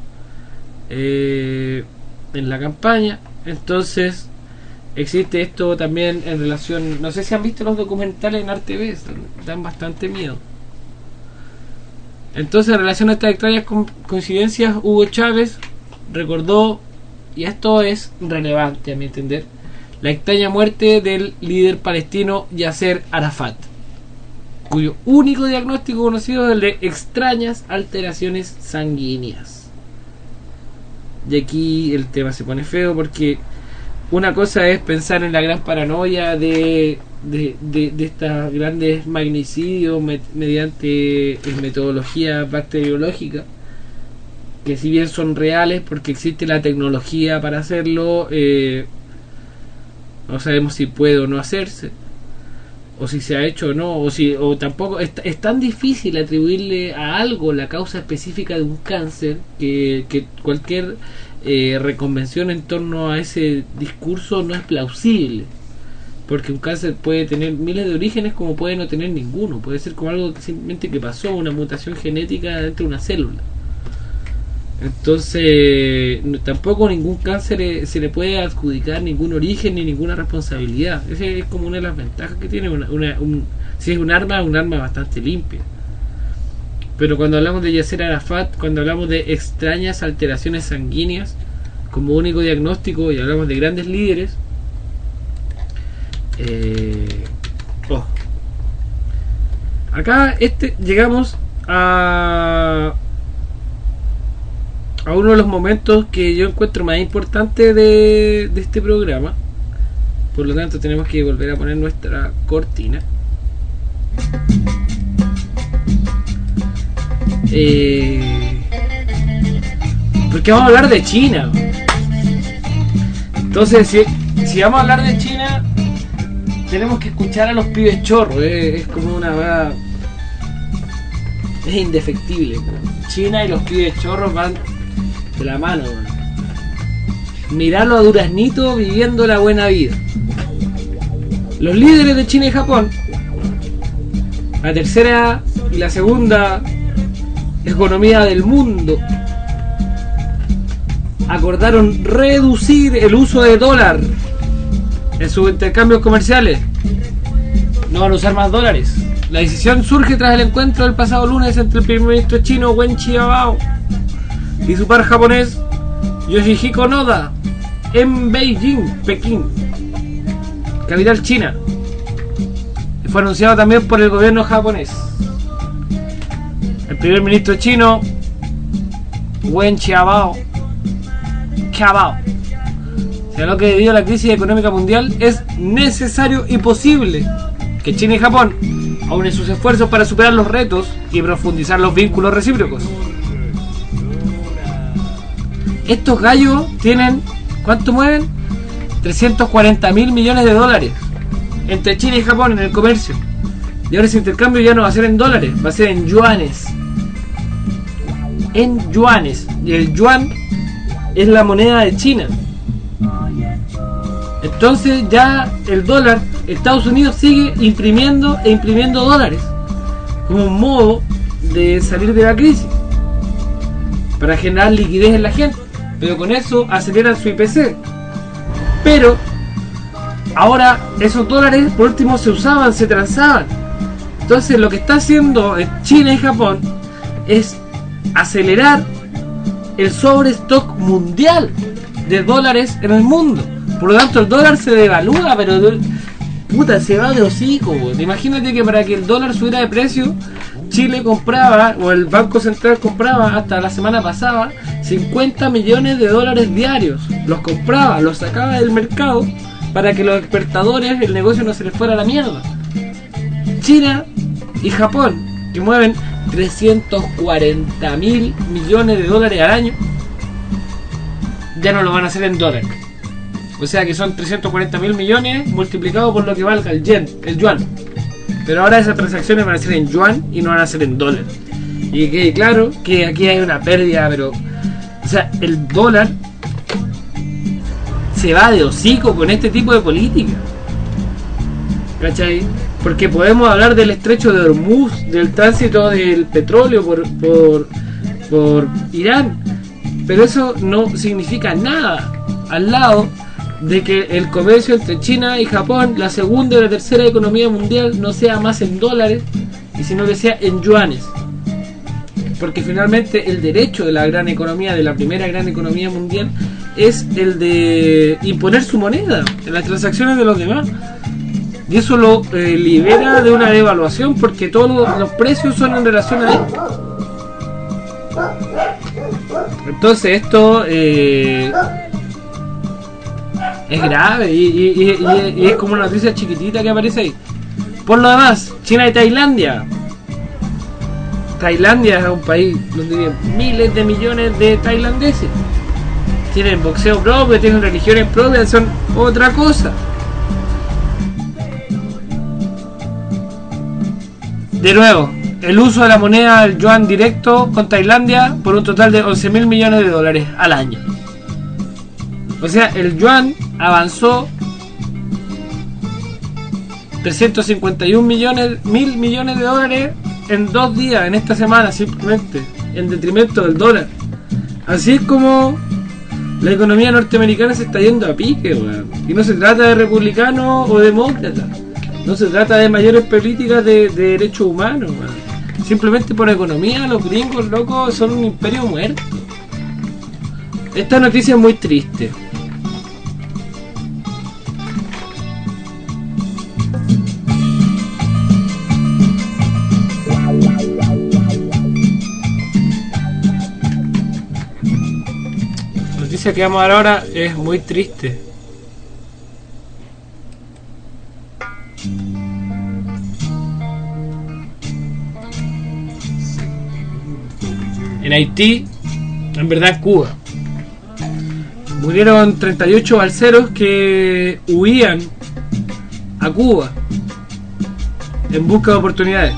eh, en la campaña. Entonces existe esto también en relación, no sé si han visto los documentales en Arte V, dan bastante miedo. Entonces, en relación a estas extrañas coincidencias, Hugo Chávez recordó, y esto es relevante a mi entender, la extraña muerte del líder palestino Yasser Arafat, cuyo único diagnóstico conocido es el de extrañas alteraciones sanguíneas. Y aquí el tema se pone feo porque una cosa es pensar en la gran paranoia de, de, de, de estos grandes magnicidios med, mediante metodología bacteriológica, que si bien son reales porque existe la tecnología para hacerlo, eh, no sabemos si puede o no hacerse, o si se ha hecho o no, o si o tampoco es, es tan difícil atribuirle a algo la causa específica de un cáncer que, que cualquier Eh, reconvención en torno a ese discurso no es plausible, porque un cáncer puede tener miles de orígenes como puede no tener ninguno, puede ser como algo que simplemente que pasó, una mutación genética dentro de una célula. Entonces no, tampoco ningún cáncer eh, se le puede adjudicar ningún origen ni ninguna responsabilidad. Esa es como una de las ventajas que tiene una, una, un, si es un arma, un arma bastante limpia. Pero cuando hablamos de Yasser Arafat, cuando hablamos de extrañas alteraciones sanguíneas como único diagnóstico y hablamos de grandes líderes, eh, oh. acá este llegamos a a uno de los momentos que yo encuentro más importante de, de este programa. Por lo tanto tenemos que volver a poner nuestra cortina. Eh, porque vamos a hablar de China. Entonces si, si vamos a hablar de China tenemos que escuchar a los pibes chorros. eh, Es como una va, es indefectible. China y los pibes chorros van de la mano. Mirarlo a Duraznito viviendo la buena vida. Los líderes de China y Japón, la tercera y la segunda economía del mundo, acordaron reducir el uso de dólar en sus intercambios comerciales. No van a usar más dólares. La decisión surge tras el encuentro del pasado lunes entre el primer ministro chino Wen Jiabao y su par japonés Yoshihiko Noda en Beijing, Pekín, capital china. Fue anunciado también por el gobierno japonés. El primer ministro chino Wen Jiabao señaló que debido a la crisis económica mundial es necesario y posible que China y Japón aúnen sus esfuerzos para superar los retos y profundizar los vínculos recíprocos. Estos gallos tienen, ¿cuánto mueven? trescientos cuarenta mil millones de dólares entre China y Japón en el comercio. Y ahora ese intercambio ya no va a ser en dólares, va a ser en yuanes. En yuanes. Y el yuan es la moneda de China. Entonces ya el dólar, Estados Unidos sigue imprimiendo e imprimiendo dólares como un modo de salir de la crisis, para generar liquidez en la gente, pero con eso aceleran su I P C. Pero ahora esos dólares por último se usaban, se transaban. Entonces lo que está haciendo China y Japón es acelerar el sobrestock mundial de dólares en el mundo. Por lo tanto el dólar se devalúa, pero puta, se va de hocico. Imagínate que para que el dólar subiera de precio, Chile compraba, o el Banco Central compraba hasta la semana pasada, cincuenta millones de dólares diarios. Los compraba, los sacaba del mercado para que los exportadores, el negocio no se les fuera a la mierda. China y Japón, que mueven trescientos cuarenta mil millones de dólares al año, ya no lo van a hacer en dólares. O sea que son trescientos cuarenta mil millones multiplicado por lo que valga el yen, el yuan. Pero ahora esas transacciones van a ser en yuan y no van a ser en dólar. Y que quede claro que aquí hay una pérdida, pero... O sea, el dólar se va de hocico con este tipo de política. ¿Cachai? Porque podemos hablar del estrecho de Hormuz, del tránsito del petróleo por, por, por Irán. Pero eso no significa nada al lado de que el comercio entre China y Japón, la segunda y la tercera economía mundial, no sea más en dólares, y sino que sea en yuanes. Porque finalmente el derecho de la gran economía, de la primera gran economía mundial, es el de imponer su moneda en las transacciones de los demás. Y eso lo eh, libera de una devaluación, porque todos los, los precios son en relación a esto. Entonces esto... Eh, es grave y, y, y, y, y es como una noticia chiquitita que aparece ahí. Por lo demás, China y Tailandia. Tailandia es un país donde viven miles de millones de tailandeses. Tienen boxeo propio, tienen religiones propias, son otra cosa. De nuevo, el uso de la moneda del yuan directo con Tailandia por un total de once mil millones de dólares al año. O sea, el yuan avanzó trescientos cincuenta y un millones, mil millones de dólares en dos días, en esta semana, simplemente, en detrimento del dólar. Así es como la economía norteamericana se está yendo a pique, weón. Y no se trata de republicanos o demócratas, no se trata de mayores políticas de, de derechos humanos, weón. Simplemente por economía, los gringos, locos, son un imperio muerto. Esta noticia es muy triste. La noticia que vamos a dar ahora es muy triste. En Haití, en verdad Cuba, murieron treinta y ocho balseros que huían a Cuba en busca de oportunidades.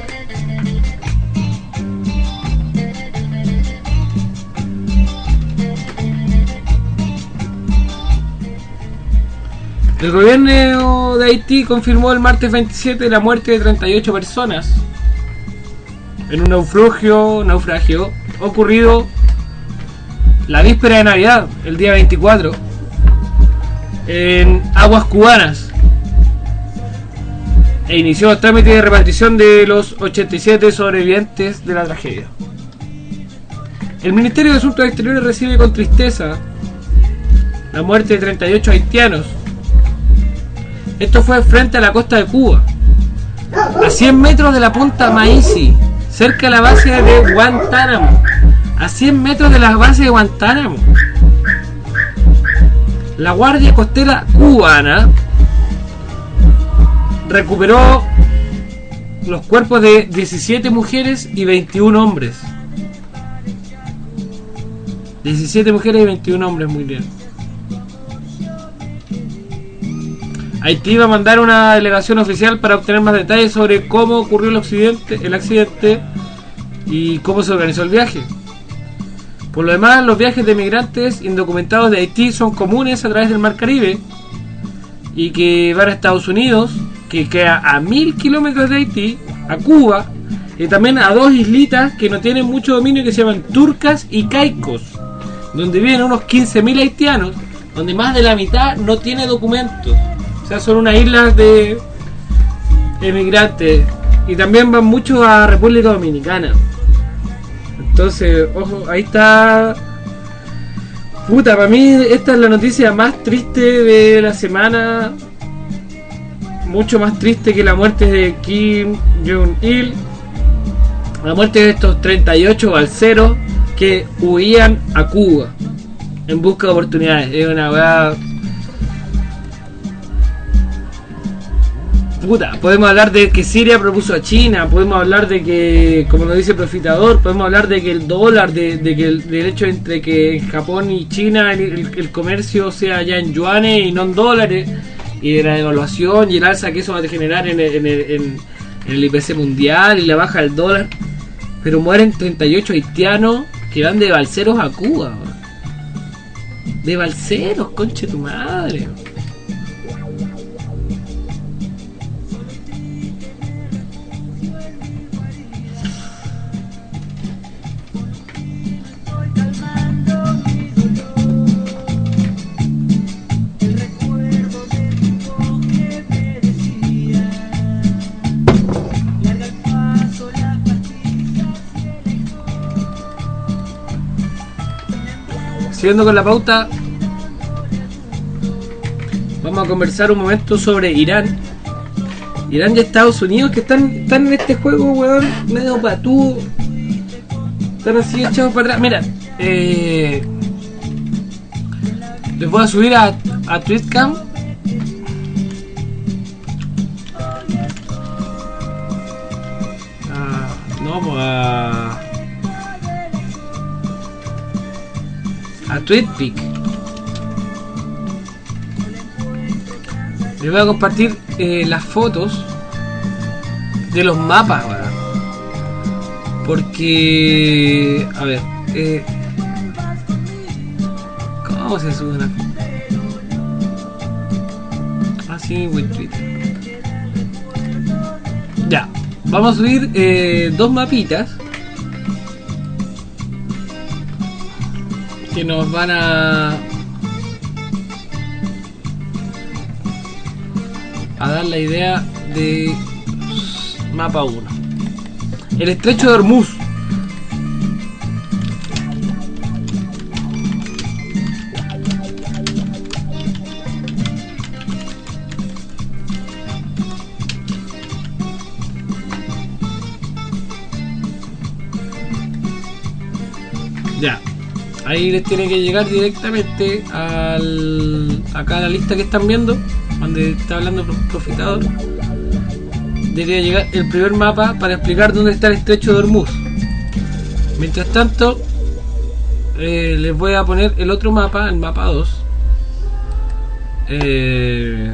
El gobierno de Haití confirmó el martes veintisiete la muerte de treinta y ocho personas en un naufragio, naufragio ocurrido la víspera de Navidad, el día veinticuatro, en aguas cubanas, e inició los trámites de repatriación de los ochenta y siete sobrevivientes de la tragedia. El Ministerio de Asuntos Exteriores recibe con tristeza la muerte de treinta y ocho haitianos. Esto fue frente a la costa de Cuba, a cien metros de la punta Maízi, cerca de la base de Guantánamo. A cien metros de la base de Guantánamo. La Guardia Costera Cubana recuperó los cuerpos de diecisiete mujeres y veintiún hombres. diecisiete mujeres y veintiún hombres murieron. Haití va a mandar una delegación oficial para obtener más detalles sobre cómo ocurrió el accidente, el accidente y cómo se organizó el viaje. Por lo demás, los viajes de migrantes indocumentados de Haití son comunes a través del Mar Caribe y que van a Estados Unidos, que queda a mil kilómetros de Haití, a Cuba y también a dos islitas que no tienen mucho dominio, que se llaman Turcas y Caicos, donde viven unos quince mil haitianos, donde más de la mitad no tiene documentos. O sea, son unas islas de emigrantes. Y también van muchos a República Dominicana. Entonces, ojo, ahí está. Puta, para mí esta es la noticia más triste de la semana. Mucho más triste que la muerte de Kim Jong-il. La muerte de estos treinta y ocho balseros que huían a Cuba en busca de oportunidades. Es una weá. Puta, podemos hablar de que Siria propuso a China, podemos hablar de que, como nos dice Profitador, podemos hablar de que el dólar, de, de que el, del hecho entre que Japón y China el, el, el comercio sea ya en yuanes y no en dólares, y de la devaluación y el alza que eso va a generar en el, en el, en, en el I P C mundial y la baja del dólar. Pero mueren treinta y ocho haitianos que van de balseros a Cuba, man. De balseros, conche tu madre. Siguiendo con la pauta, vamos a conversar un momento sobre Irán. Irán y Estados Unidos, que están, están en este juego, weón, medio patúo. Están así echados para atrás. Mira, eh, les voy a subir a, a Tweetcam. Ah, no, pues a... a TweetPic. Les voy a compartir eh, las fotos de los mapas, ¿verdad? Porque, a ver, eh, ¿cómo se sube una? Así, with Twitter. Ya, vamos a subir eh, dos mapitas que nos van a a dar la idea de mapa uno. El estrecho de Hormuz. Ya. Ahí les tiene que llegar directamente al acá a la lista que están viendo, donde está hablando Profitador. Debería llegar el primer mapa para explicar dónde está el estrecho de Hormuz. Mientras tanto, eh, les voy a poner el otro mapa, el mapa dos. Eh...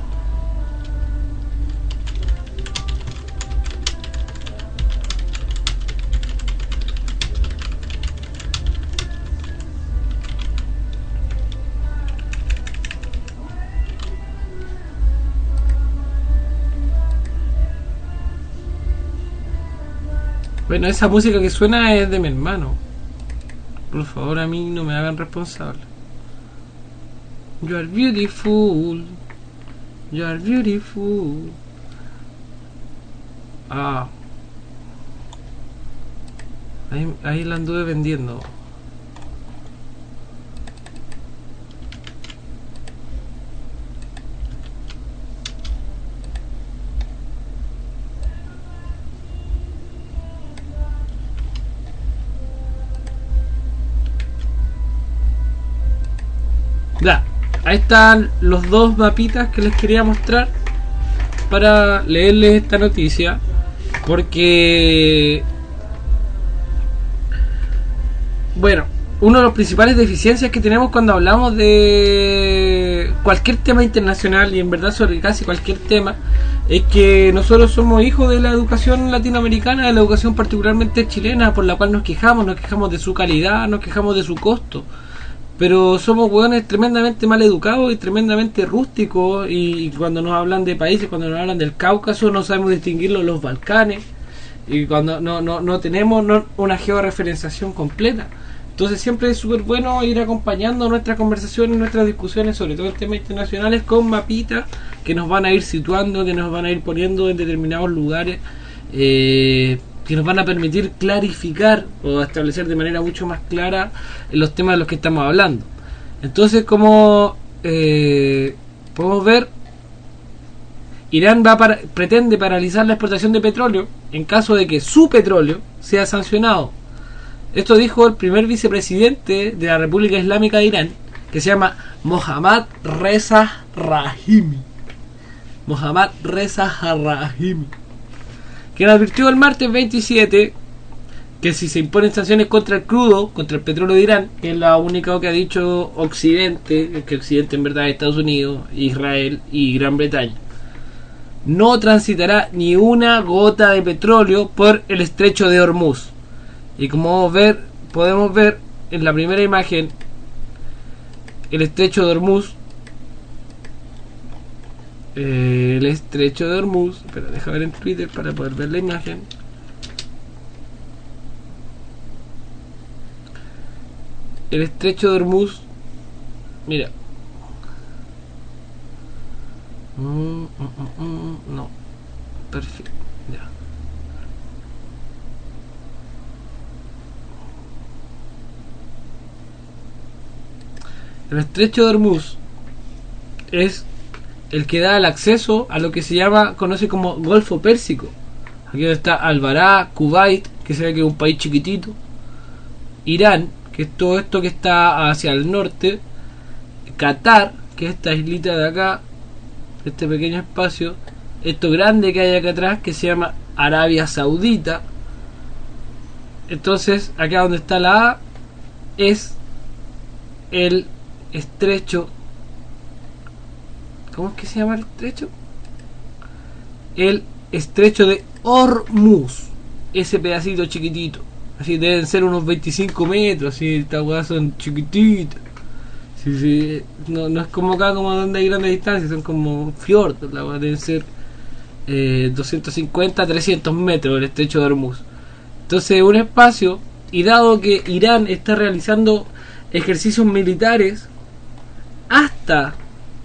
Bueno, esa música que suena es de mi hermano. Por favor, a mí no me hagan responsable. You are beautiful. You are beautiful. Ah. Ahí, ahí la anduve vendiendo. Ya, ahí están los dos mapitas que les quería mostrar para leerles esta noticia, porque bueno, uno de los principales deficiencias que tenemos cuando hablamos de cualquier tema internacional, y en verdad sobre casi cualquier tema, es que nosotros somos hijos de la educación latinoamericana, de la educación particularmente chilena, por la cual nos quejamos, nos quejamos de su calidad, nos quejamos de su costo, pero somos hueones tremendamente mal educados y tremendamente rústicos, y cuando nos hablan de países, cuando nos hablan del Cáucaso, no sabemos distinguirlo de los Balcanes, y cuando no, no, no tenemos no, una georreferenciación completa. Entonces siempre es súper bueno ir acompañando nuestras conversaciones, nuestras discusiones, sobre todo en temas internacionales, con mapitas que nos van a ir situando, que nos van a ir poniendo en determinados lugares, eh, que nos van a permitir clarificar o establecer de manera mucho más clara los temas de los que estamos hablando. Entonces, como eh, podemos ver, Irán va para, pretende paralizar la exportación de petróleo en caso de que su petróleo sea sancionado. Esto dijo el primer vicepresidente de la República Islámica de Irán, que se llama Mohammad Reza Rahimi. Mohammad Reza Rahimi, quien advirtió el martes veintisiete que si se imponen sanciones contra el crudo, contra el petróleo de Irán, que es la única que ha dicho Occidente, que Occidente en verdad es Estados Unidos, Israel y Gran Bretaña, no transitará ni una gota de petróleo por el estrecho de Hormuz. Y como ver, podemos ver en la primera imagen el estrecho de Hormuz, eh, el estrecho de Hormuz, pero deja ver en Twitter para poder ver la imagen. El estrecho de Hormuz, mira, mm, mm, mm, mm, no, perfecto, ya. El estrecho de Hormuz es el que da el acceso a lo que se llama, conoce como Golfo Pérsico. Aquí donde está Albará, Kuwait, que se ve que es un país chiquitito, Irán, que es todo esto que está hacia el norte, Qatar, que es esta islita de acá, este pequeño espacio, esto grande que hay acá atrás, que se llama Arabia Saudita. Entonces, acá donde está la A, es el estrecho, ¿cómo es que se llama el estrecho? El estrecho de Hormuz, ese pedacito chiquitito, así deben ser unos veinticinco metros, así estas huevas son chiquititas, sí, sí, no, no es como acá como donde hay grandes distancias, son como fiordos, la hueva deben ser eh, doscientos cincuenta a trescientos metros el estrecho de Hormuz. Entonces un espacio, y dado que Irán está realizando ejercicios militares hasta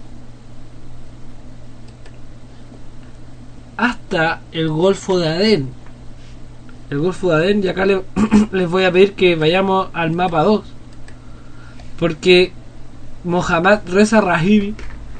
hasta el Golfo de Adén, el Golfo de Adén, y acá le, les voy a pedir que vayamos al mapa dos, porque Mohammad Reza Rahimi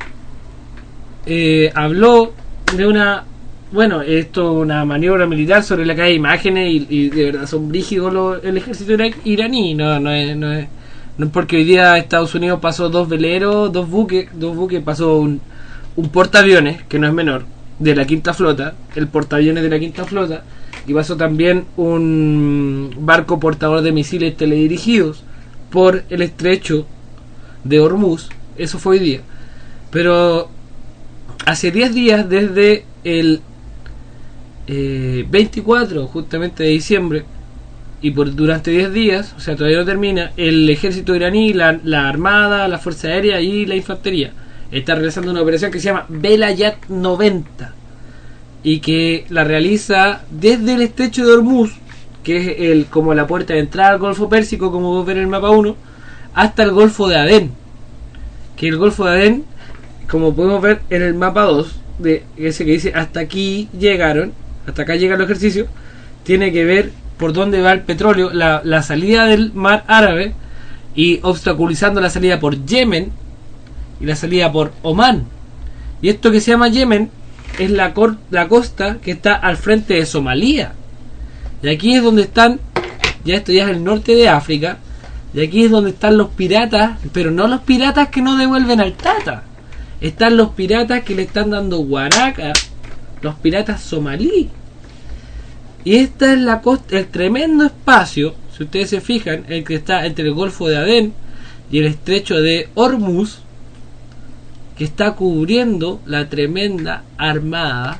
eh, habló de una, bueno, esto es una maniobra militar sobre la que hay imágenes y, y de verdad son brígidos los, el ejército iraní, no, no es, no es no es porque hoy día Estados Unidos pasó dos veleros, dos buques, dos buques, pasó un, un portaaviones, que no es menor, de la quinta flota, el portaaviones de la quinta flota, y pasó también un barco portador de misiles teledirigidos por el estrecho de Hormuz. Eso fue hoy día. Pero hace diez días, desde el eh, veinticuatro justamente de diciembre, y por durante diez días, o sea todavía no termina, el ejército iraní, la, la armada, la fuerza aérea y la infantería está realizando una operación que se llama Velayat noventa, y que la realiza desde el estrecho de Hormuz, que es el como la puerta de entrada al Golfo Pérsico, como vos ven en el mapa uno, hasta el Golfo de Adén, que el Golfo de Adén, como podemos ver en el mapa dos, de ese que dice hasta aquí llegaron, hasta acá llega el ejercicio, tiene que ver por dónde va el petróleo, la, la salida del mar Árabe, y obstaculizando la salida por Yemen y la salida por Omán. Y esto que se llama Yemen es la, cor, la costa que está al frente de Somalia, y aquí es donde están, ya esto ya es el norte de África, y aquí es donde están los piratas, pero no los piratas que no devuelven al Tata, están los piratas que le están dando guaraca, los piratas somalíes. Y esta es la costa, el tremendo espacio, si si ustedes se fijan, el que está entre el Golfo de Adén y el estrecho de Hormuz, que está cubriendo la tremenda armada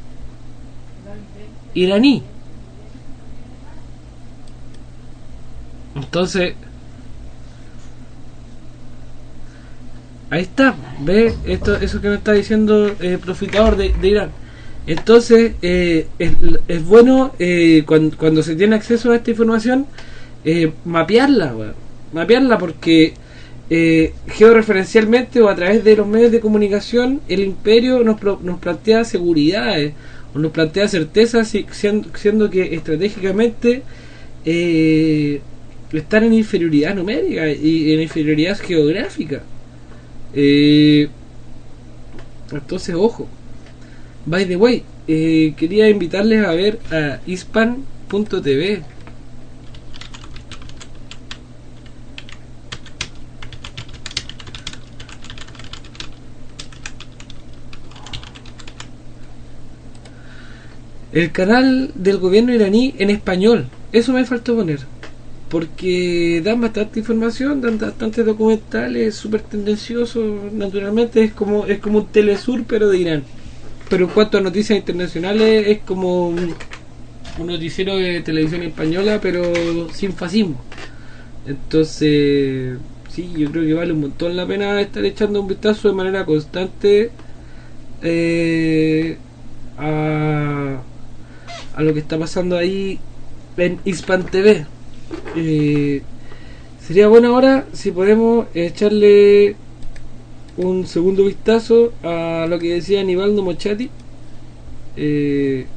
iraní. Entonces, ahí está, ve esto, eso que me está diciendo el eh, profitador de, de Irán. Entonces, eh, es, es bueno eh, cuando, cuando se tiene acceso a esta información, eh, mapearla, bueno, mapearla porque eh, georreferencialmente o a través de los medios de comunicación, el imperio nos, nos plantea seguridades o nos plantea certezas, siendo, siendo que estratégicamente eh, están en inferioridad numérica y en inferioridad geográfica. Eh, entonces, ojo. By the way, eh, quería invitarles a ver a hispan punto t v. El canal del gobierno iraní en español. Eso me faltó poner, porque dan bastante información, dan bastantes documentales, súper tendenciosos. Naturalmente es como es como un Telesur pero de Irán. Pero en cuanto a noticias internacionales es como un, un noticiero de televisión española pero sin fascismo. Entonces sí, yo creo que vale un montón la pena estar echando un vistazo de manera constante eh, a, a lo que está pasando ahí en Hispan T V. Eh, sería bueno ahora si podemos echarle un segundo vistazo a lo que decía Nivaldo Mochati, eh,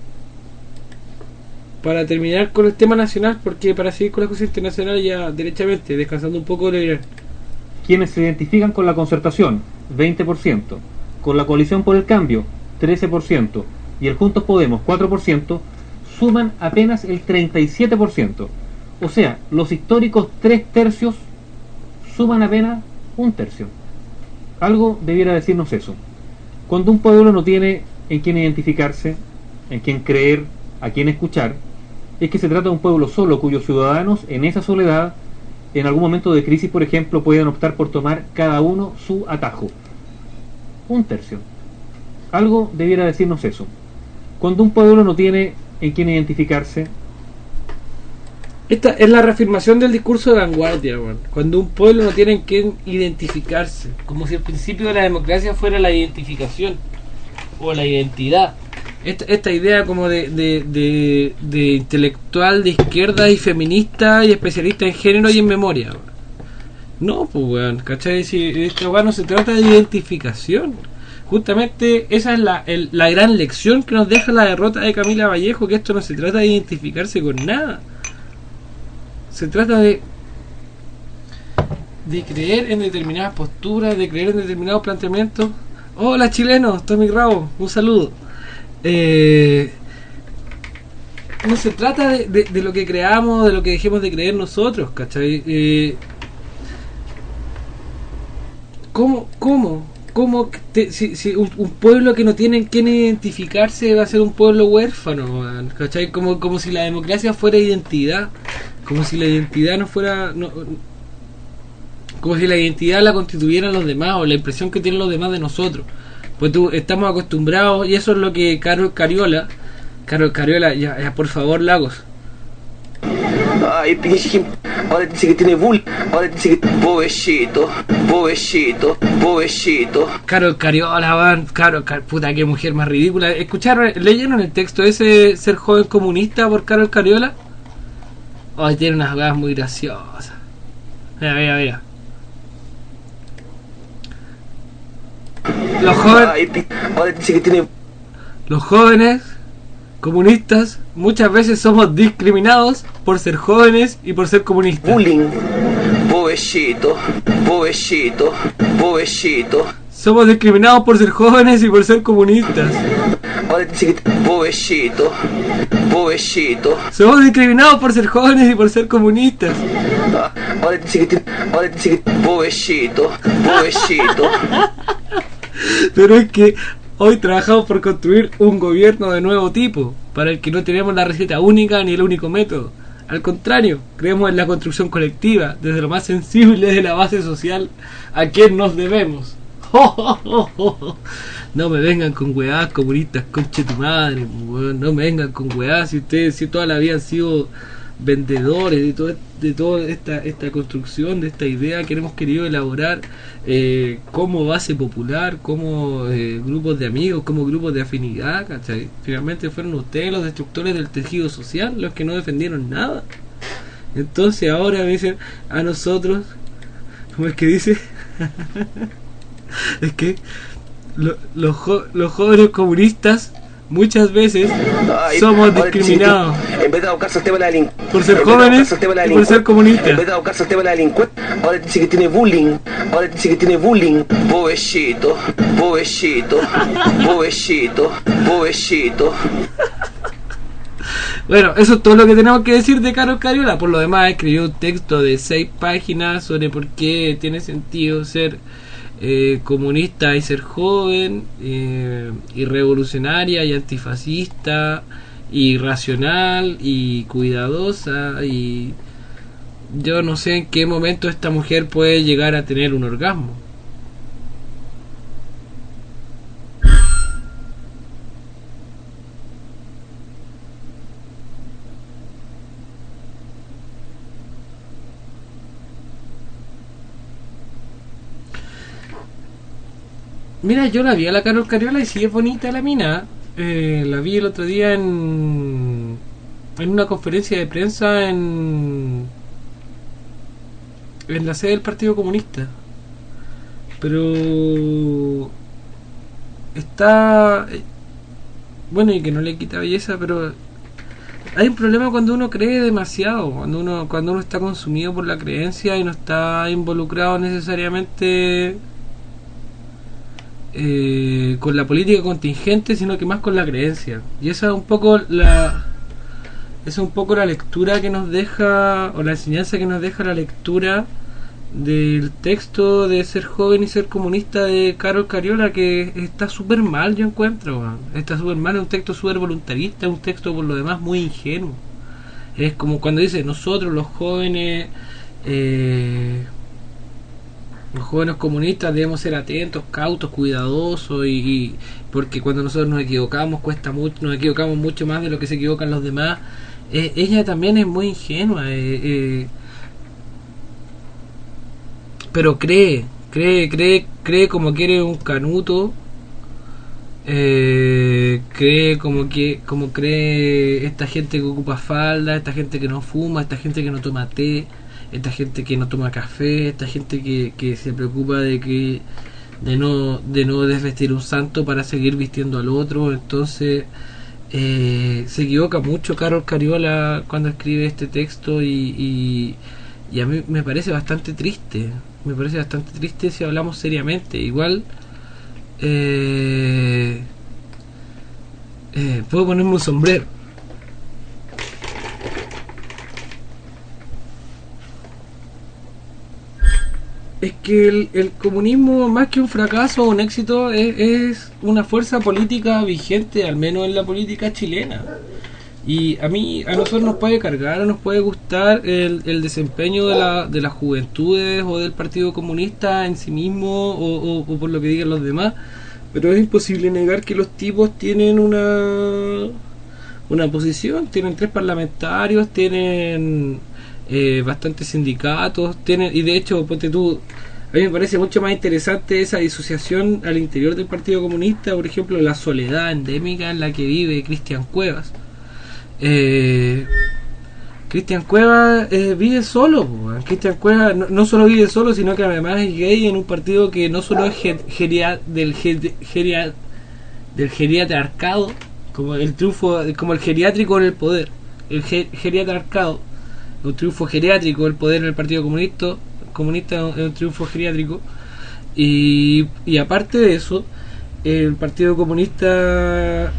para terminar con el tema nacional, porque para seguir con las cosas internacionales ya derechamente, descansando un poco de Irán. Quienes se identifican con la concertación, veinte por ciento, con la coalición por el cambio, trece por ciento, y el Juntos Podemos, cuatro por ciento, suman apenas el treinta y siete por ciento. O sea, los históricos tres tercios suman apenas un tercio. Algo debiera decirnos eso. Cuando un pueblo no tiene en quién identificarse, en quién creer, a quién escuchar, es que se trata de un pueblo solo cuyos ciudadanos en esa soledad, en algún momento de crisis, por ejemplo, pueden optar por tomar cada uno su atajo. Un tercio. Algo debiera decirnos eso. Cuando un pueblo no tiene en quién identificarse. Esta es la reafirmación del discurso de vanguardia, bueno. Cuando un pueblo no tiene en quién identificarse, como si el principio de la democracia fuera la identificación o la identidad. Esta, esta idea como de, de, de, de intelectual de izquierda y feminista y especialista en género y en memoria, bueno. No, pues weón, ¿cachai? Si esta weón no se trata de identificación. Justamente esa es la, el, la gran lección que nos deja la derrota de Camila Vallejo, que esto no se trata de identificarse con nada. Se trata de de creer en determinadas posturas, de creer en determinados planteamientos. Hola chilenos, Tommy Rabo, un saludo. Eh, no se trata de, de, de lo que creamos, de lo que dejemos de creer nosotros, ¿cachai? Eh, ¿Cómo? ¿Cómo? ¿Cómo te, si, si un, un pueblo que no tiene en quién identificarse va a ser un pueblo huérfano, ¿cachai? Como, como si la democracia fuera identidad. Como si la identidad no fuera no, como si la identidad la constituyeran los demás, o la impresión que tienen los demás de nosotros. Pues tú, estamos acostumbrados, y eso es lo que Carol Cariola Carol Cariola, ya, ya por favor, Lagos. Ay, pinche, ahora dice que tiene bull, ahora dice que pobrecito, pobrecito, pobrecito. Carol Cariola, van, Carol, Car puta, qué mujer más ridícula. ¿Escucharon, leyeron el texto ese, Ser joven comunista, por Carol Cariola? Ay, tiene unas cosas muy graciosas. Mira, mira, mira. Los jóvenes, Ay, ahora dice que tiene... los jóvenes comunistas muchas veces somos discriminados por ser jóvenes y por ser comunistas. Bullying. Pobrecito, pobrecito, pobrecito. Somos discriminados por ser jóvenes y por ser comunistas. Ahora dice que... Pobrecito, pobrecito. Somos discriminados por ser jóvenes y por ser comunistas. Ahora dice que tiene... Ahora dice que... Pobrecito, pobrecito. Pero es que hoy trabajamos por construir un gobierno de nuevo tipo, para el que no tenemos la receta única ni el único método. Al contrario, creemos en la construcción colectiva, desde lo más sensible de la base social a quien nos debemos. No me vengan con weás comunistas, conche tu madre, weón. No me vengan con weás si ustedes si toda la vida han sido vendedores de todo, de toda esta esta construcción, de esta idea que hemos querido elaborar eh, como base popular, como eh, grupos de amigos, como grupos de afinidad, ¿cachai? Finalmente fueron ustedes los destructores del tejido social, los que no defendieron nada. Entonces ahora me dicen a nosotros, ¿cómo es que dice? Es que lo, los, jo los jóvenes comunistas muchas veces Ay, somos ahora discriminados en vez de abocarse al tema de la delincuencia, por ser jóvenes y por ser comunistas. en vez de abocarse al tema de la delincuencia, ahora dice que tiene bullying, ahora dice que tiene bullying. Pobrecito, pobrecito, pobrecito, pobrecito. Bueno, eso es todo lo que tenemos que decir de Carol Cariola. Por lo demás, escribió un texto de seis páginas sobre por qué tiene sentido ser eh, comunista y ser joven, eh, y revolucionaria y antifascista y racional y cuidadosa. Y yo no sé en qué momento esta mujer puede llegar a tener un orgasmo. Mira, yo la vi a la Carol Cariola y sí es bonita la mina. Eh, la vi el otro día en en una conferencia de prensa en en la sede del Partido Comunista. Pero está bueno, y que no le quita belleza, pero hay un problema cuando uno cree demasiado, cuando uno cuando uno está consumido por la creencia y no está involucrado necesariamente Eh, con la política contingente, sino que más con la creencia. Y esa es un poco la esa es un poco la lectura que nos deja, o la enseñanza que nos deja la lectura del texto de Ser joven y ser comunista de Carol Cariola, que está súper mal, yo encuentro, man. Está súper mal, es un texto súper voluntarista, es un texto por lo demás muy ingenuo. Es como cuando dice, nosotros los jóvenes eh, los jóvenes comunistas debemos ser atentos, cautos, cuidadosos, y, y porque cuando nosotros nos equivocamos cuesta mucho, nos equivocamos mucho más de lo que se equivocan los demás. Eh, ella también es muy ingenua, eh, eh, pero cree, cree, cree, cree como quiere un canuto, eh, cree como que, como cree esta gente que ocupa falda, esta gente que no fuma, esta gente que no toma té, esta gente que no toma café, esta gente que, que se preocupa de que de no de no desvestir un santo para seguir vistiendo al otro. Entonces eh, se equivoca mucho Carol Cariola cuando escribe este texto, y, y, y a mí me parece bastante triste, me parece bastante triste si hablamos seriamente. Igual eh, eh, puedo ponerme un sombrero. Es que el, el comunismo, más que un fracaso o un éxito, es, es una fuerza política vigente, al menos en la política chilena. Y a mí, a nosotros nos puede cargar, o nos puede gustar el, el desempeño de, la, de las juventudes o del Partido Comunista en sí mismo, o, o, o por lo que digan los demás, pero es imposible negar que los tipos tienen una una posición, tienen tres parlamentarios, tienen Eh, bastantes sindicatos, tienen, y de hecho, ponte tú, a mí me parece mucho más interesante esa disociación al interior del Partido Comunista, por ejemplo, la soledad endémica en la que vive Cristian Cuevas. Eh, Cristian Cuevas eh, vive solo, Cristian Cuevas no, no solo vive solo, sino que además es gay en un partido que no solo es ger, geria, del, ger, geria, del geriatricado, como el triunfo, como el geriátrico en el poder, el ger, geriatricado, un triunfo geriátrico del poder en el Partido Comunista, comunista es un triunfo geriátrico, y, y aparte de eso, el Partido Comunista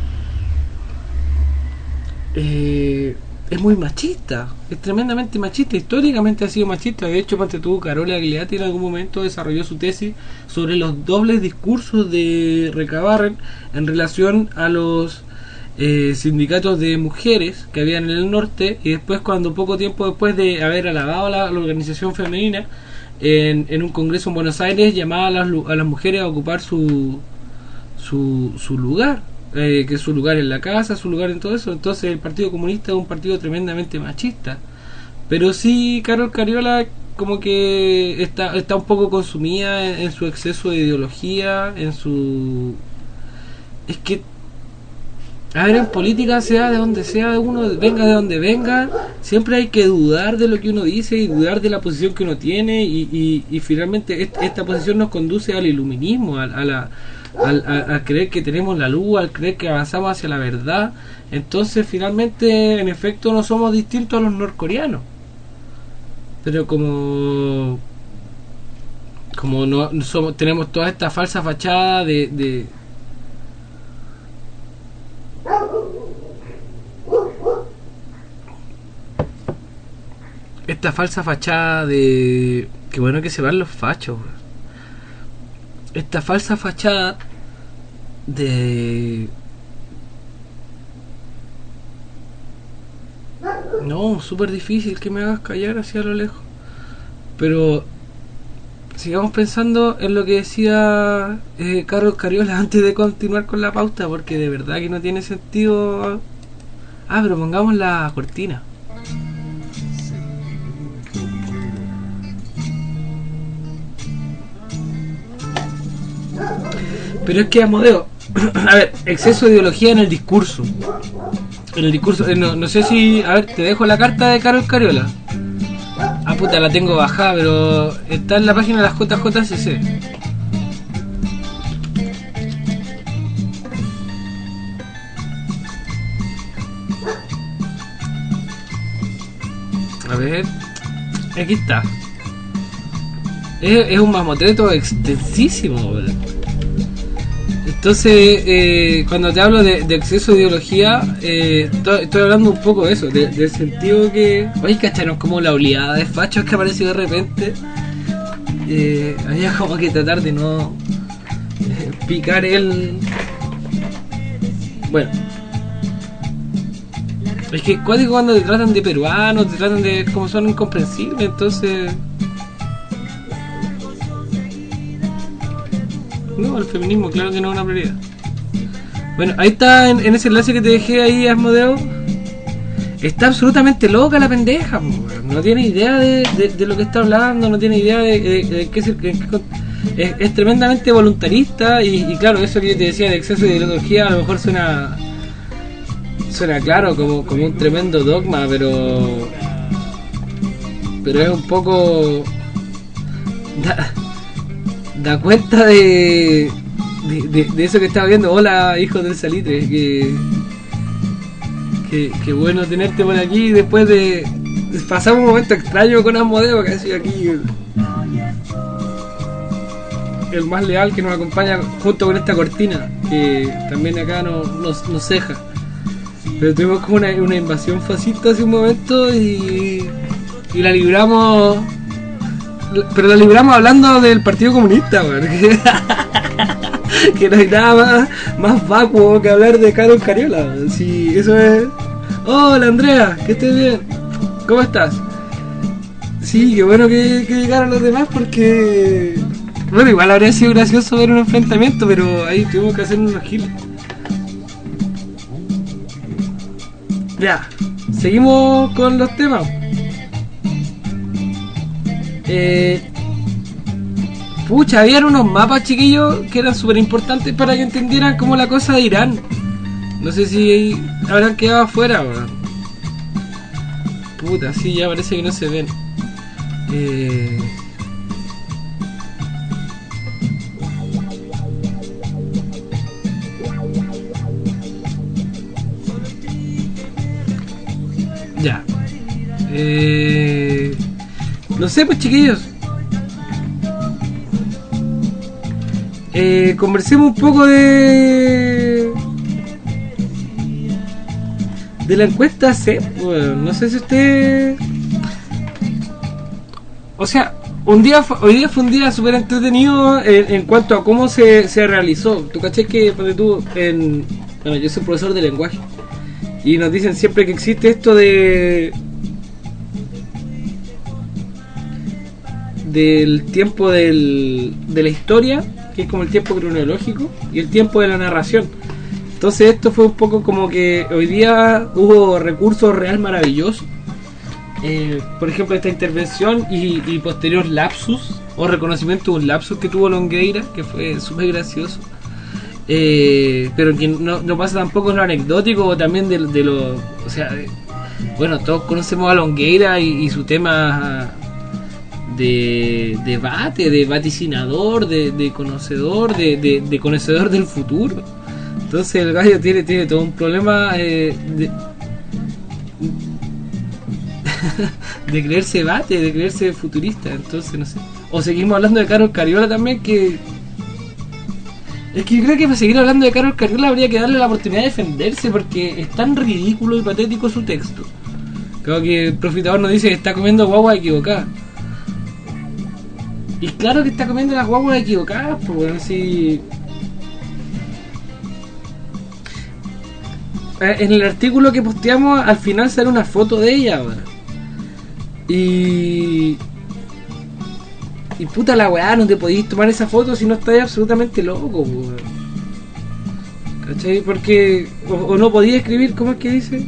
eh, es muy machista, es tremendamente machista, históricamente ha sido machista. De hecho, ponte tú, Carola Agliati en algún momento desarrolló su tesis sobre los dobles discursos de Recabarren en relación a los eh, sindicatos de mujeres que habían en el norte, y después cuando poco tiempo después de haber alabado a la, la organización femenina en, en un congreso en Buenos Aires, llamaba a las, a las mujeres a ocupar su su, su lugar, eh, que es su lugar en la casa, su lugar en todo eso. Entonces el Partido Comunista es un partido tremendamente machista. Pero sí, Carol Cariola como que está, está un poco consumida en, en su exceso de ideología, en su... Es que, a ver, en política, sea de donde sea uno, venga de donde venga, siempre hay que dudar de lo que uno dice y dudar de la posición que uno tiene, y, y, y finalmente esta, esta posición nos conduce al iluminismo, a, a la... Al, a, a creer que tenemos la luz, al creer que avanzamos hacia la verdad. Entonces finalmente, en efecto, no somos distintos a los norcoreanos, pero como como no, no somos, tenemos toda esta falsa fachada de, de esta falsa fachada de que bueno que se van los fachos, esta falsa fachada de no, súper difícil que me hagas callar hacia lo lejos, pero sigamos pensando en lo que decía eh, Carlos Cariola antes de continuar con la pauta, porque de verdad que no tiene sentido. Ah, pero pongamos la cortina. Pero es que, Asmodeo, a ver, exceso de ideología en el discurso. En el discurso, eh, no, no sé si... A ver, te dejo la carta de Carol Cariola. Ah, puta, la tengo bajada, pero está en la página de las J J C C. A ver... Aquí está. Es, es un mamotreto extensísimo, ¿verdad? Entonces, eh, cuando te hablo de, de exceso de ideología, eh, to, estoy hablando un poco de eso, de, del sentido que... Oye, ¿cacharon como la oleada de fachos que apareció de repente? Eh, había como que tratar de no eh, picar el... Bueno. Es que cuático cuando te tratan de peruanos, te tratan de... como son incomprensibles, entonces... No, el feminismo, claro que no es una prioridad. Bueno, ahí está, en, en ese enlace que te dejé ahí, Asmodeo. Está absolutamente loca la pendeja, no tiene idea de, de, de lo que está hablando, no tiene idea de, de, de qué es, el, que, es, es tremendamente voluntarista. Y, y claro, eso que yo te decía de exceso de ideología a lo mejor suena suena claro como, como un tremendo dogma, pero pero es un poco... Da, da cuenta de, de, de, de eso que estaba viendo. Hola, hijos del salitre, que, que, que bueno tenerte por aquí después de, de pasar un momento extraño con Asmodeo, que ha sido aquí el, el más leal que nos acompaña junto con esta cortina, que también acá nos, nos, nos ceja. Pero tuvimos como una, una invasión fascista hace un momento y, y la libramos. Pero la libramos hablando del Partido Comunista, man. Que, que no hay nada más, más vacuo que hablar de Carol Cariola, man. Sí, eso es. Hola Andrea, que estés bien. ¿Cómo estás? Sí, qué bueno que, que llegaron los demás, porque bueno, igual habría sido gracioso ver un enfrentamiento, pero ahí tuvimos que hacer unos giles. Ya, seguimos con los temas. Eh, pucha, habían unos mapas, chiquillos, que eran súper importantes para que entendieran como la cosa de Irán. No sé si habrán quedado afuera, bro. Puta, sí, ya parece que no se ven. Eh... Ya. Eh... No sé, pues chiquillos, eh, conversemos un poco de de la encuesta C E P. Bueno, no sé si usted, o sea, un día hoy día fue un día súper entretenido en, en cuanto a cómo se, se realizó. Tú caché que tú en Bueno, yo soy profesor de lenguaje. Y nos dicen siempre que existe esto de... del tiempo del, de la historia, que es como el tiempo cronológico, y el tiempo de la narración. Entonces esto fue un poco como que hoy día hubo recursos real maravillosos. Eh, por ejemplo, esta intervención y, y posterior lapsus, o reconocimiento de un lapsus que tuvo Longueira, que fue súper gracioso. Eh, pero que no, no pasa tampoco en lo anecdótico, o también de, de lo... O sea, de, bueno, todos conocemos a Longueira y, y su tema... de debate, de vaticinador, de, de conocedor, de, de, de conocedor del futuro. Entonces el gallo tiene, tiene todo un problema eh, de, de creerse bate, de creerse futurista. Entonces no sé. O seguimos hablando de Carol Cariola también, que es que yo creo que para seguir hablando de Carol Cariola habría que darle la oportunidad de defenderse, porque es tan ridículo y patético su texto. Creo que el profitador nos dice que está comiendo guagua equivocada. Y claro que está comiendo las guaguas equivocadas, pues bueno, así... En el artículo que posteamos, al final sale una foto de ella, ahora. Y... Y puta la weá, no te podéis tomar esa foto si no estás absolutamente loco, pues. ¿Cachai? Porque... O, o no podía escribir, ¿cómo es que dice?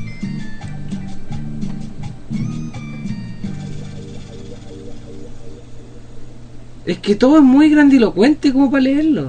Es que todo es muy grandilocuente como para leerlo.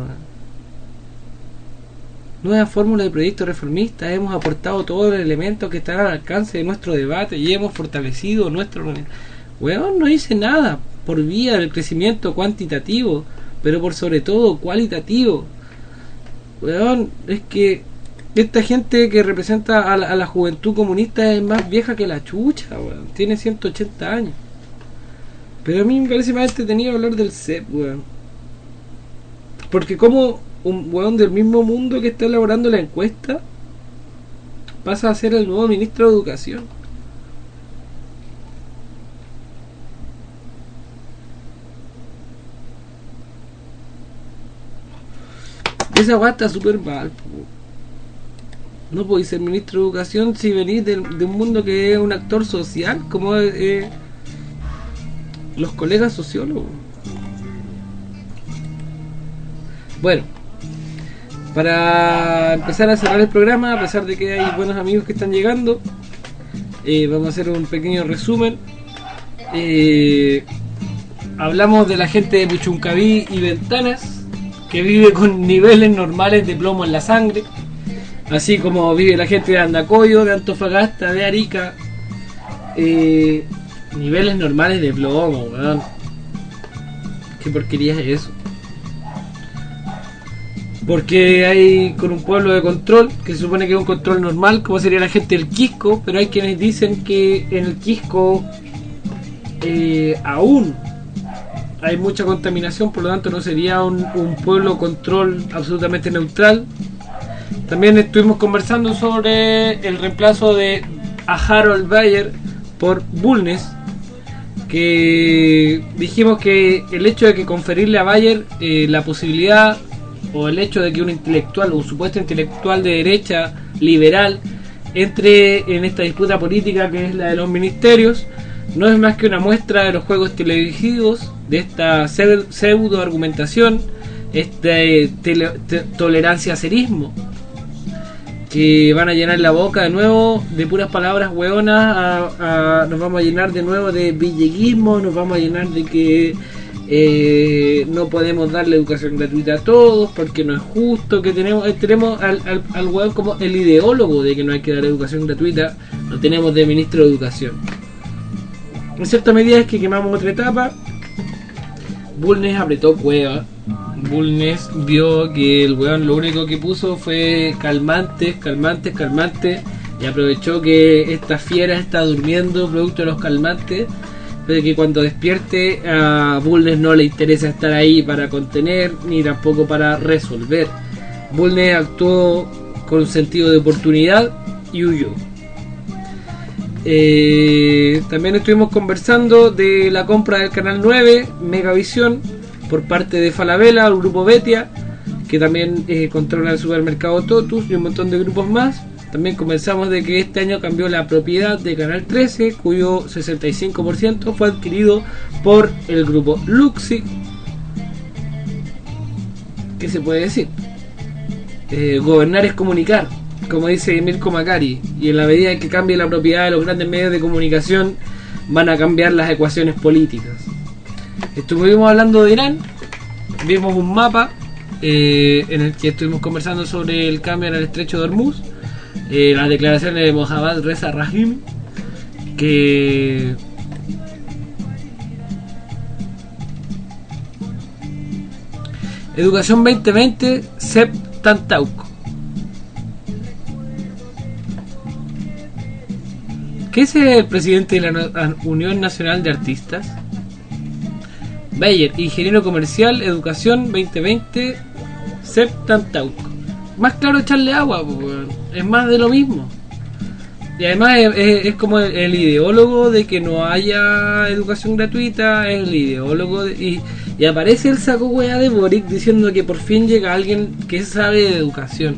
Nueva fórmula de proyecto reformista. Hemos aportado todos los elementos que están al alcance de nuestro debate y hemos fortalecido nuestro... Weón, no hice nada por vía del crecimiento cuantitativo, pero por sobre todo cualitativo. Weón, es que esta gente que representa a la, a la juventud comunista es más vieja que la chucha, weón. Tiene ciento ochenta años. Pero a mí me parece más entretenido hablar del C E P, weón. Porque como un weón del mismo mundo que está elaborando la encuesta pasa a ser el nuevo ministro de Educación. Esa weá está súper mal, po. No podéis ser ministro de Educación si venís de, de un mundo que es un actor social, como eh, los colegas sociólogos. Bueno, para empezar a cerrar el programa, a pesar de que hay buenos amigos que están llegando, eh, vamos a hacer un pequeño resumen. Eh, hablamos de la gente de Puchuncaví y Ventanas, que vive con niveles normales de plomo en la sangre, así como vive la gente de Andacoyo, de Antofagasta, de Arica. Eh, niveles normales de plomo, weón. ¿Qué porquería es eso? Porque hay con un pueblo de control, que se supone que es un control normal, como sería la gente del Quisco, pero hay quienes dicen que en el Quisco eh, aún hay mucha contaminación, por lo tanto no sería un, un pueblo control absolutamente neutral. También estuvimos conversando sobre el reemplazo de a Harold Bayer por Bulnes, que dijimos que el hecho de que conferirle a Bayer eh, la posibilidad, o el hecho de que un intelectual, un supuesto intelectual de derecha liberal entre en esta disputa política que es la de los ministerios, no es más que una muestra de los juegos televisivos, de esta pseudo argumentación, este tele, te, tolerancia cerismo, que van a llenar la boca de nuevo de puras palabras hueonas, a, a, nos vamos a llenar de nuevo de villeguismo, nos vamos a llenar de que eh, no podemos darle educación gratuita a todos porque no es justo, que tenemos eh, tenemos al, al, al hueón como el ideólogo de que no hay que dar educación gratuita, lo tenemos de ministro de Educación. En cierta medida es que quemamos otra etapa. Bulnes apretó cueva. Bulnes vio que el weón lo único que puso fue calmantes, calmantes, calmantes, y aprovechó que esta fiera está durmiendo producto de los calmantes, pero que cuando despierte a Bulnes no le interesa estar ahí para contener ni tampoco para resolver. Bulnes actuó con un sentido de oportunidad y huyó. Eh, también estuvimos conversando de la compra del canal nueve Megavisión por parte de Falabella al grupo Betia, que también eh, controla el supermercado Totus y un montón de grupos más. También comenzamos de que este año cambió la propiedad de Canal trece, cuyo sesenta y cinco por ciento fue adquirido por el grupo Luxi. ¿Qué se puede decir? Eh, gobernar es comunicar, como dice Mirko Macari, y en la medida en que cambie la propiedad de los grandes medios de comunicación van a cambiar las ecuaciones políticas. Estuvimos hablando de Irán, vimos un mapa eh, en el que estuvimos conversando sobre el cambio en el estrecho de Hormuz, eh, las declaraciones de Mohammad Reza Rahimi, que Educación veinte veinte, C E P Tantauco. ¿Qué es el presidente de la Unión Nacional de Artistas? Bayer, ingeniero comercial, educación veinte veinte, C E P Tantauco. Más claro echarle agua, es más de lo mismo. Y además es, es, es como el, el ideólogo de que no haya educación gratuita, es el ideólogo de, y, y aparece el saco wea de Boric diciendo que por fin llega alguien que sabe de educación.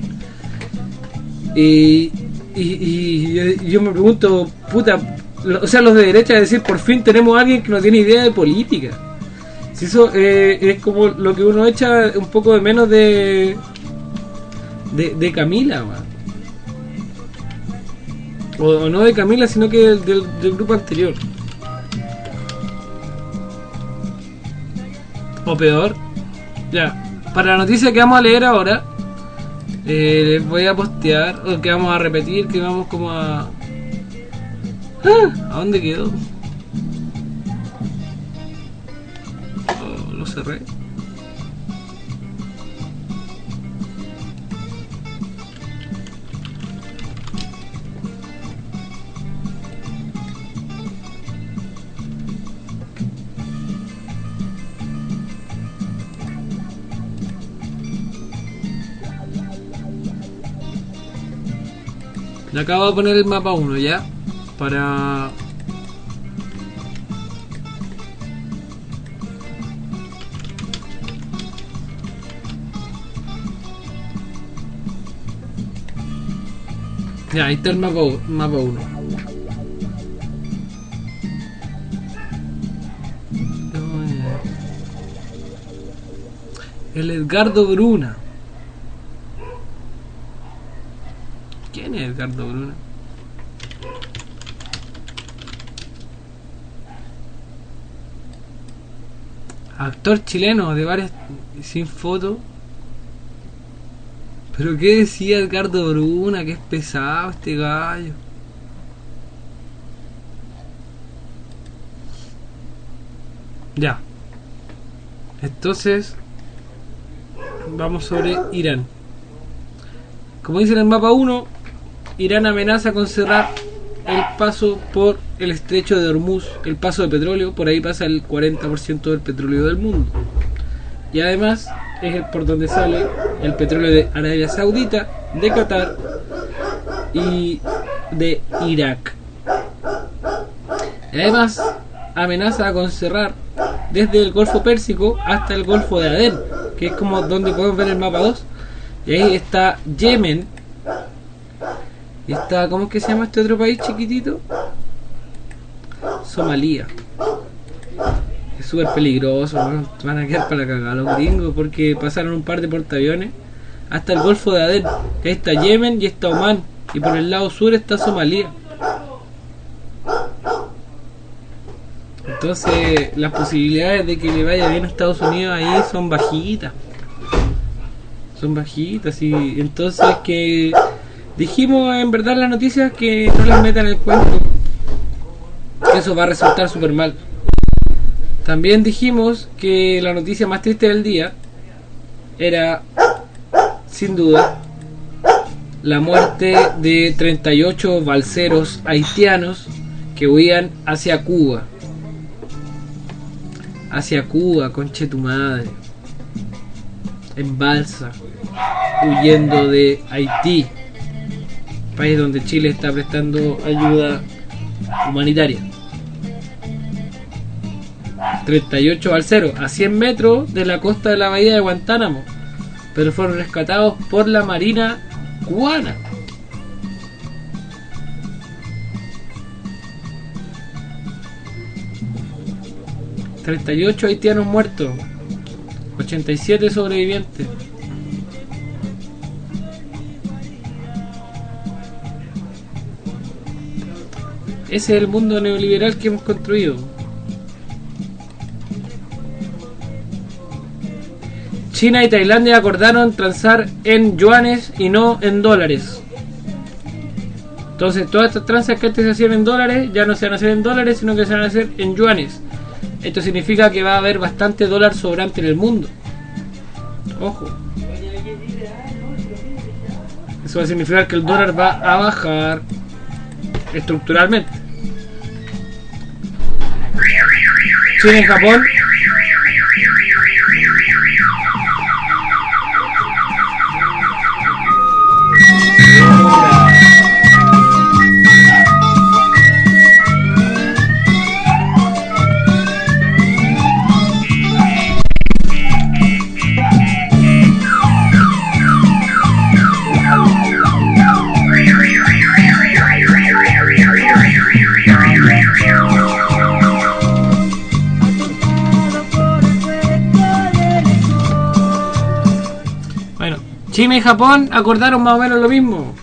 Y, y, y, y yo me pregunto, puta, o sea, los de derecha decir por fin tenemos a alguien que no tiene idea de política. Si eso eh, es como lo que uno echa un poco de menos de de, de Camila, man. O, o no de Camila, sino que del, del, del grupo anterior. O peor. Ya, para la noticia que vamos a leer ahora, eh, les voy a postear, o que vamos a repetir, que vamos como a... ¡Ah! ¿A dónde quedó? Oh, lo cerré. Le acabo de poner el mapa uno ya. Para... Ya, ahí está el mapa uno. El Edgardo Bruna. ¿Quién es Edgardo Bruna? Actor chileno de varias... sin foto. Pero qué decía Edgardo Bruna, que es pesado este gallo. Ya. Entonces vamos sobre Irán. Como dice en el mapa uno, Irán amenaza con cerrar el paso por el estrecho de Hormuz, el paso de petróleo. Por ahí pasa el cuarenta por ciento del petróleo del mundo. Y además es el por donde sale el petróleo de Arabia Saudita, de Qatar y de Irak. Y además amenaza con cerrar desde el Golfo Pérsico hasta el Golfo de Adén, que es como donde podemos ver el mapa dos. Y ahí está Yemen. Y está, ¿cómo es que se llama este otro país chiquitito? Somalia. Es súper peligroso, ¿no? Van a quedar para la cagada los gringos, porque pasaron un par de portaaviones hasta el Golfo de Adén. Ahí está Yemen y está Omán. Y por el lado sur está Somalia. Entonces las posibilidades de que le vaya bien a Estados Unidos ahí son bajitas. Son bajitas. Y entonces que dijimos en verdad en las noticias que no les metan el cuento, que eso va a resultar súper mal. También dijimos que la noticia más triste del día era, sin duda, la muerte de treinta y ocho balseros haitianos que huían hacia Cuba. Hacia Cuba, conche tu madre. En balsa, huyendo de Haití, país donde Chile está prestando ayuda humanitaria. treinta y ocho balseros a cien metros de la costa de la bahía de Guantánamo. pero fueron rescatados por la Marina cubana. treinta y ocho haitianos muertos, ochenta y siete sobrevivientes. Ese es el mundo neoliberal que hemos construido. China y Tailandia acordaron transar en yuanes y no en dólares. Entonces todas estas transas que antes se hacían en dólares ya no se van a hacer en dólares, sino que se van a hacer en yuanes. Esto significa que va a haber bastante dólar sobrante en el mundo. Ojo. Eso va a significar que el dólar va a bajar estructuralmente. China y Japón China y Japón acordaron más o menos lo mismo,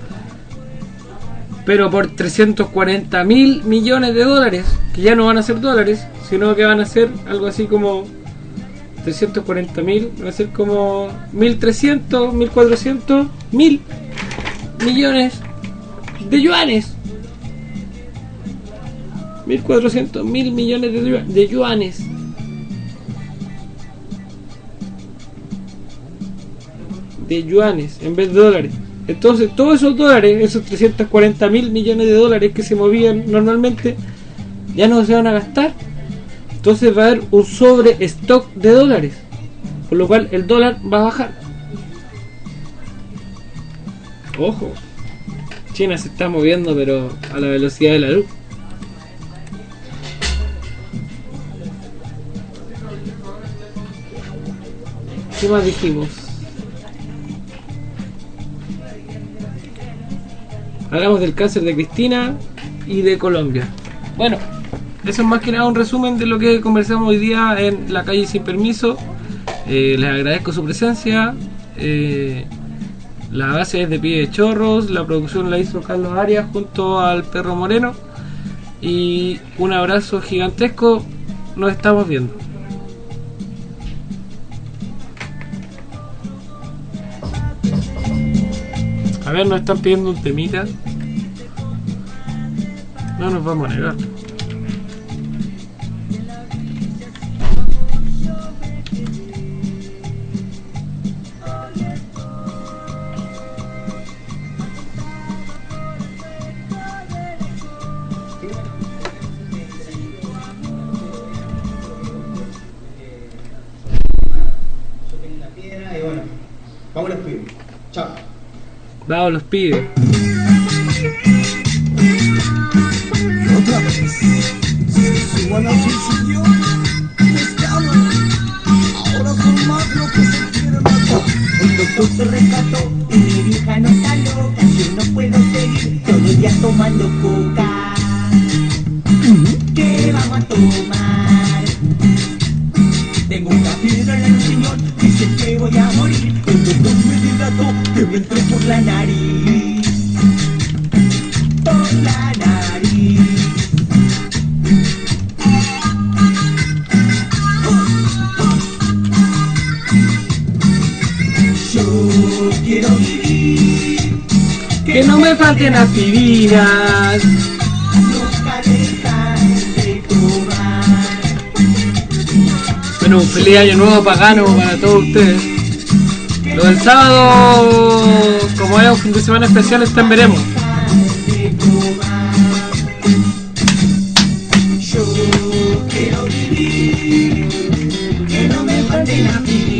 pero por trescientos cuarenta mil millones de dólares, que ya no van a ser dólares, sino que van a ser algo así como trescientos cuarenta mil, van a ser como mil trescientos, mil cuatrocientos, mil millones de yuanes. mil cuatrocientos, mil millones de yuanes. De yuanes en vez de dólares. Entonces todos esos dólares, esos trescientos cuarenta mil millones de dólares que se movían normalmente, ya no se van a gastar. Entonces va a haber un sobre stock de dólares, por lo cual el dólar va a bajar. Ojo, China se está moviendo pero a la velocidad de la luz. ¿Qué más dijimos? Hablamos del cáncer de Cristina y de Colombia. Bueno, eso es más que nada un resumen de lo que conversamos hoy día en La Calle Sin Permiso. Eh, les agradezco su presencia. Eh, la base es de Pie de Chorros. La producción la hizo Carlos Arias junto al Perro Moreno. Y un abrazo gigantesco. Nos estamos viendo. A ver, nos están pidiendo un temita. No nos vamos a negar. Vamos los pibes. Chao. Vamos los pibes. Otra vez. Si bueno así subió, pescaban. Ahora son más lo que se quieren matar. El doctor se rescató y mi vieja no está loca. Yo no puedo seguir todo el día tomando coca. ¿Qué vamos a tomar? Tengo una piedra en el riñón, dicen que voy a morir. El doctor me dilató que me entró por la nariz. Por la nariz. Yo quiero vivir, Que no me falten aspirinas. nunca dejar de tomar. Bueno, un feliz año nuevo pagano para todos ustedes. Lo del sábado, como es un fin de semana especial, está en veremos. Yo quiero vivir, que no me falten aspirinas.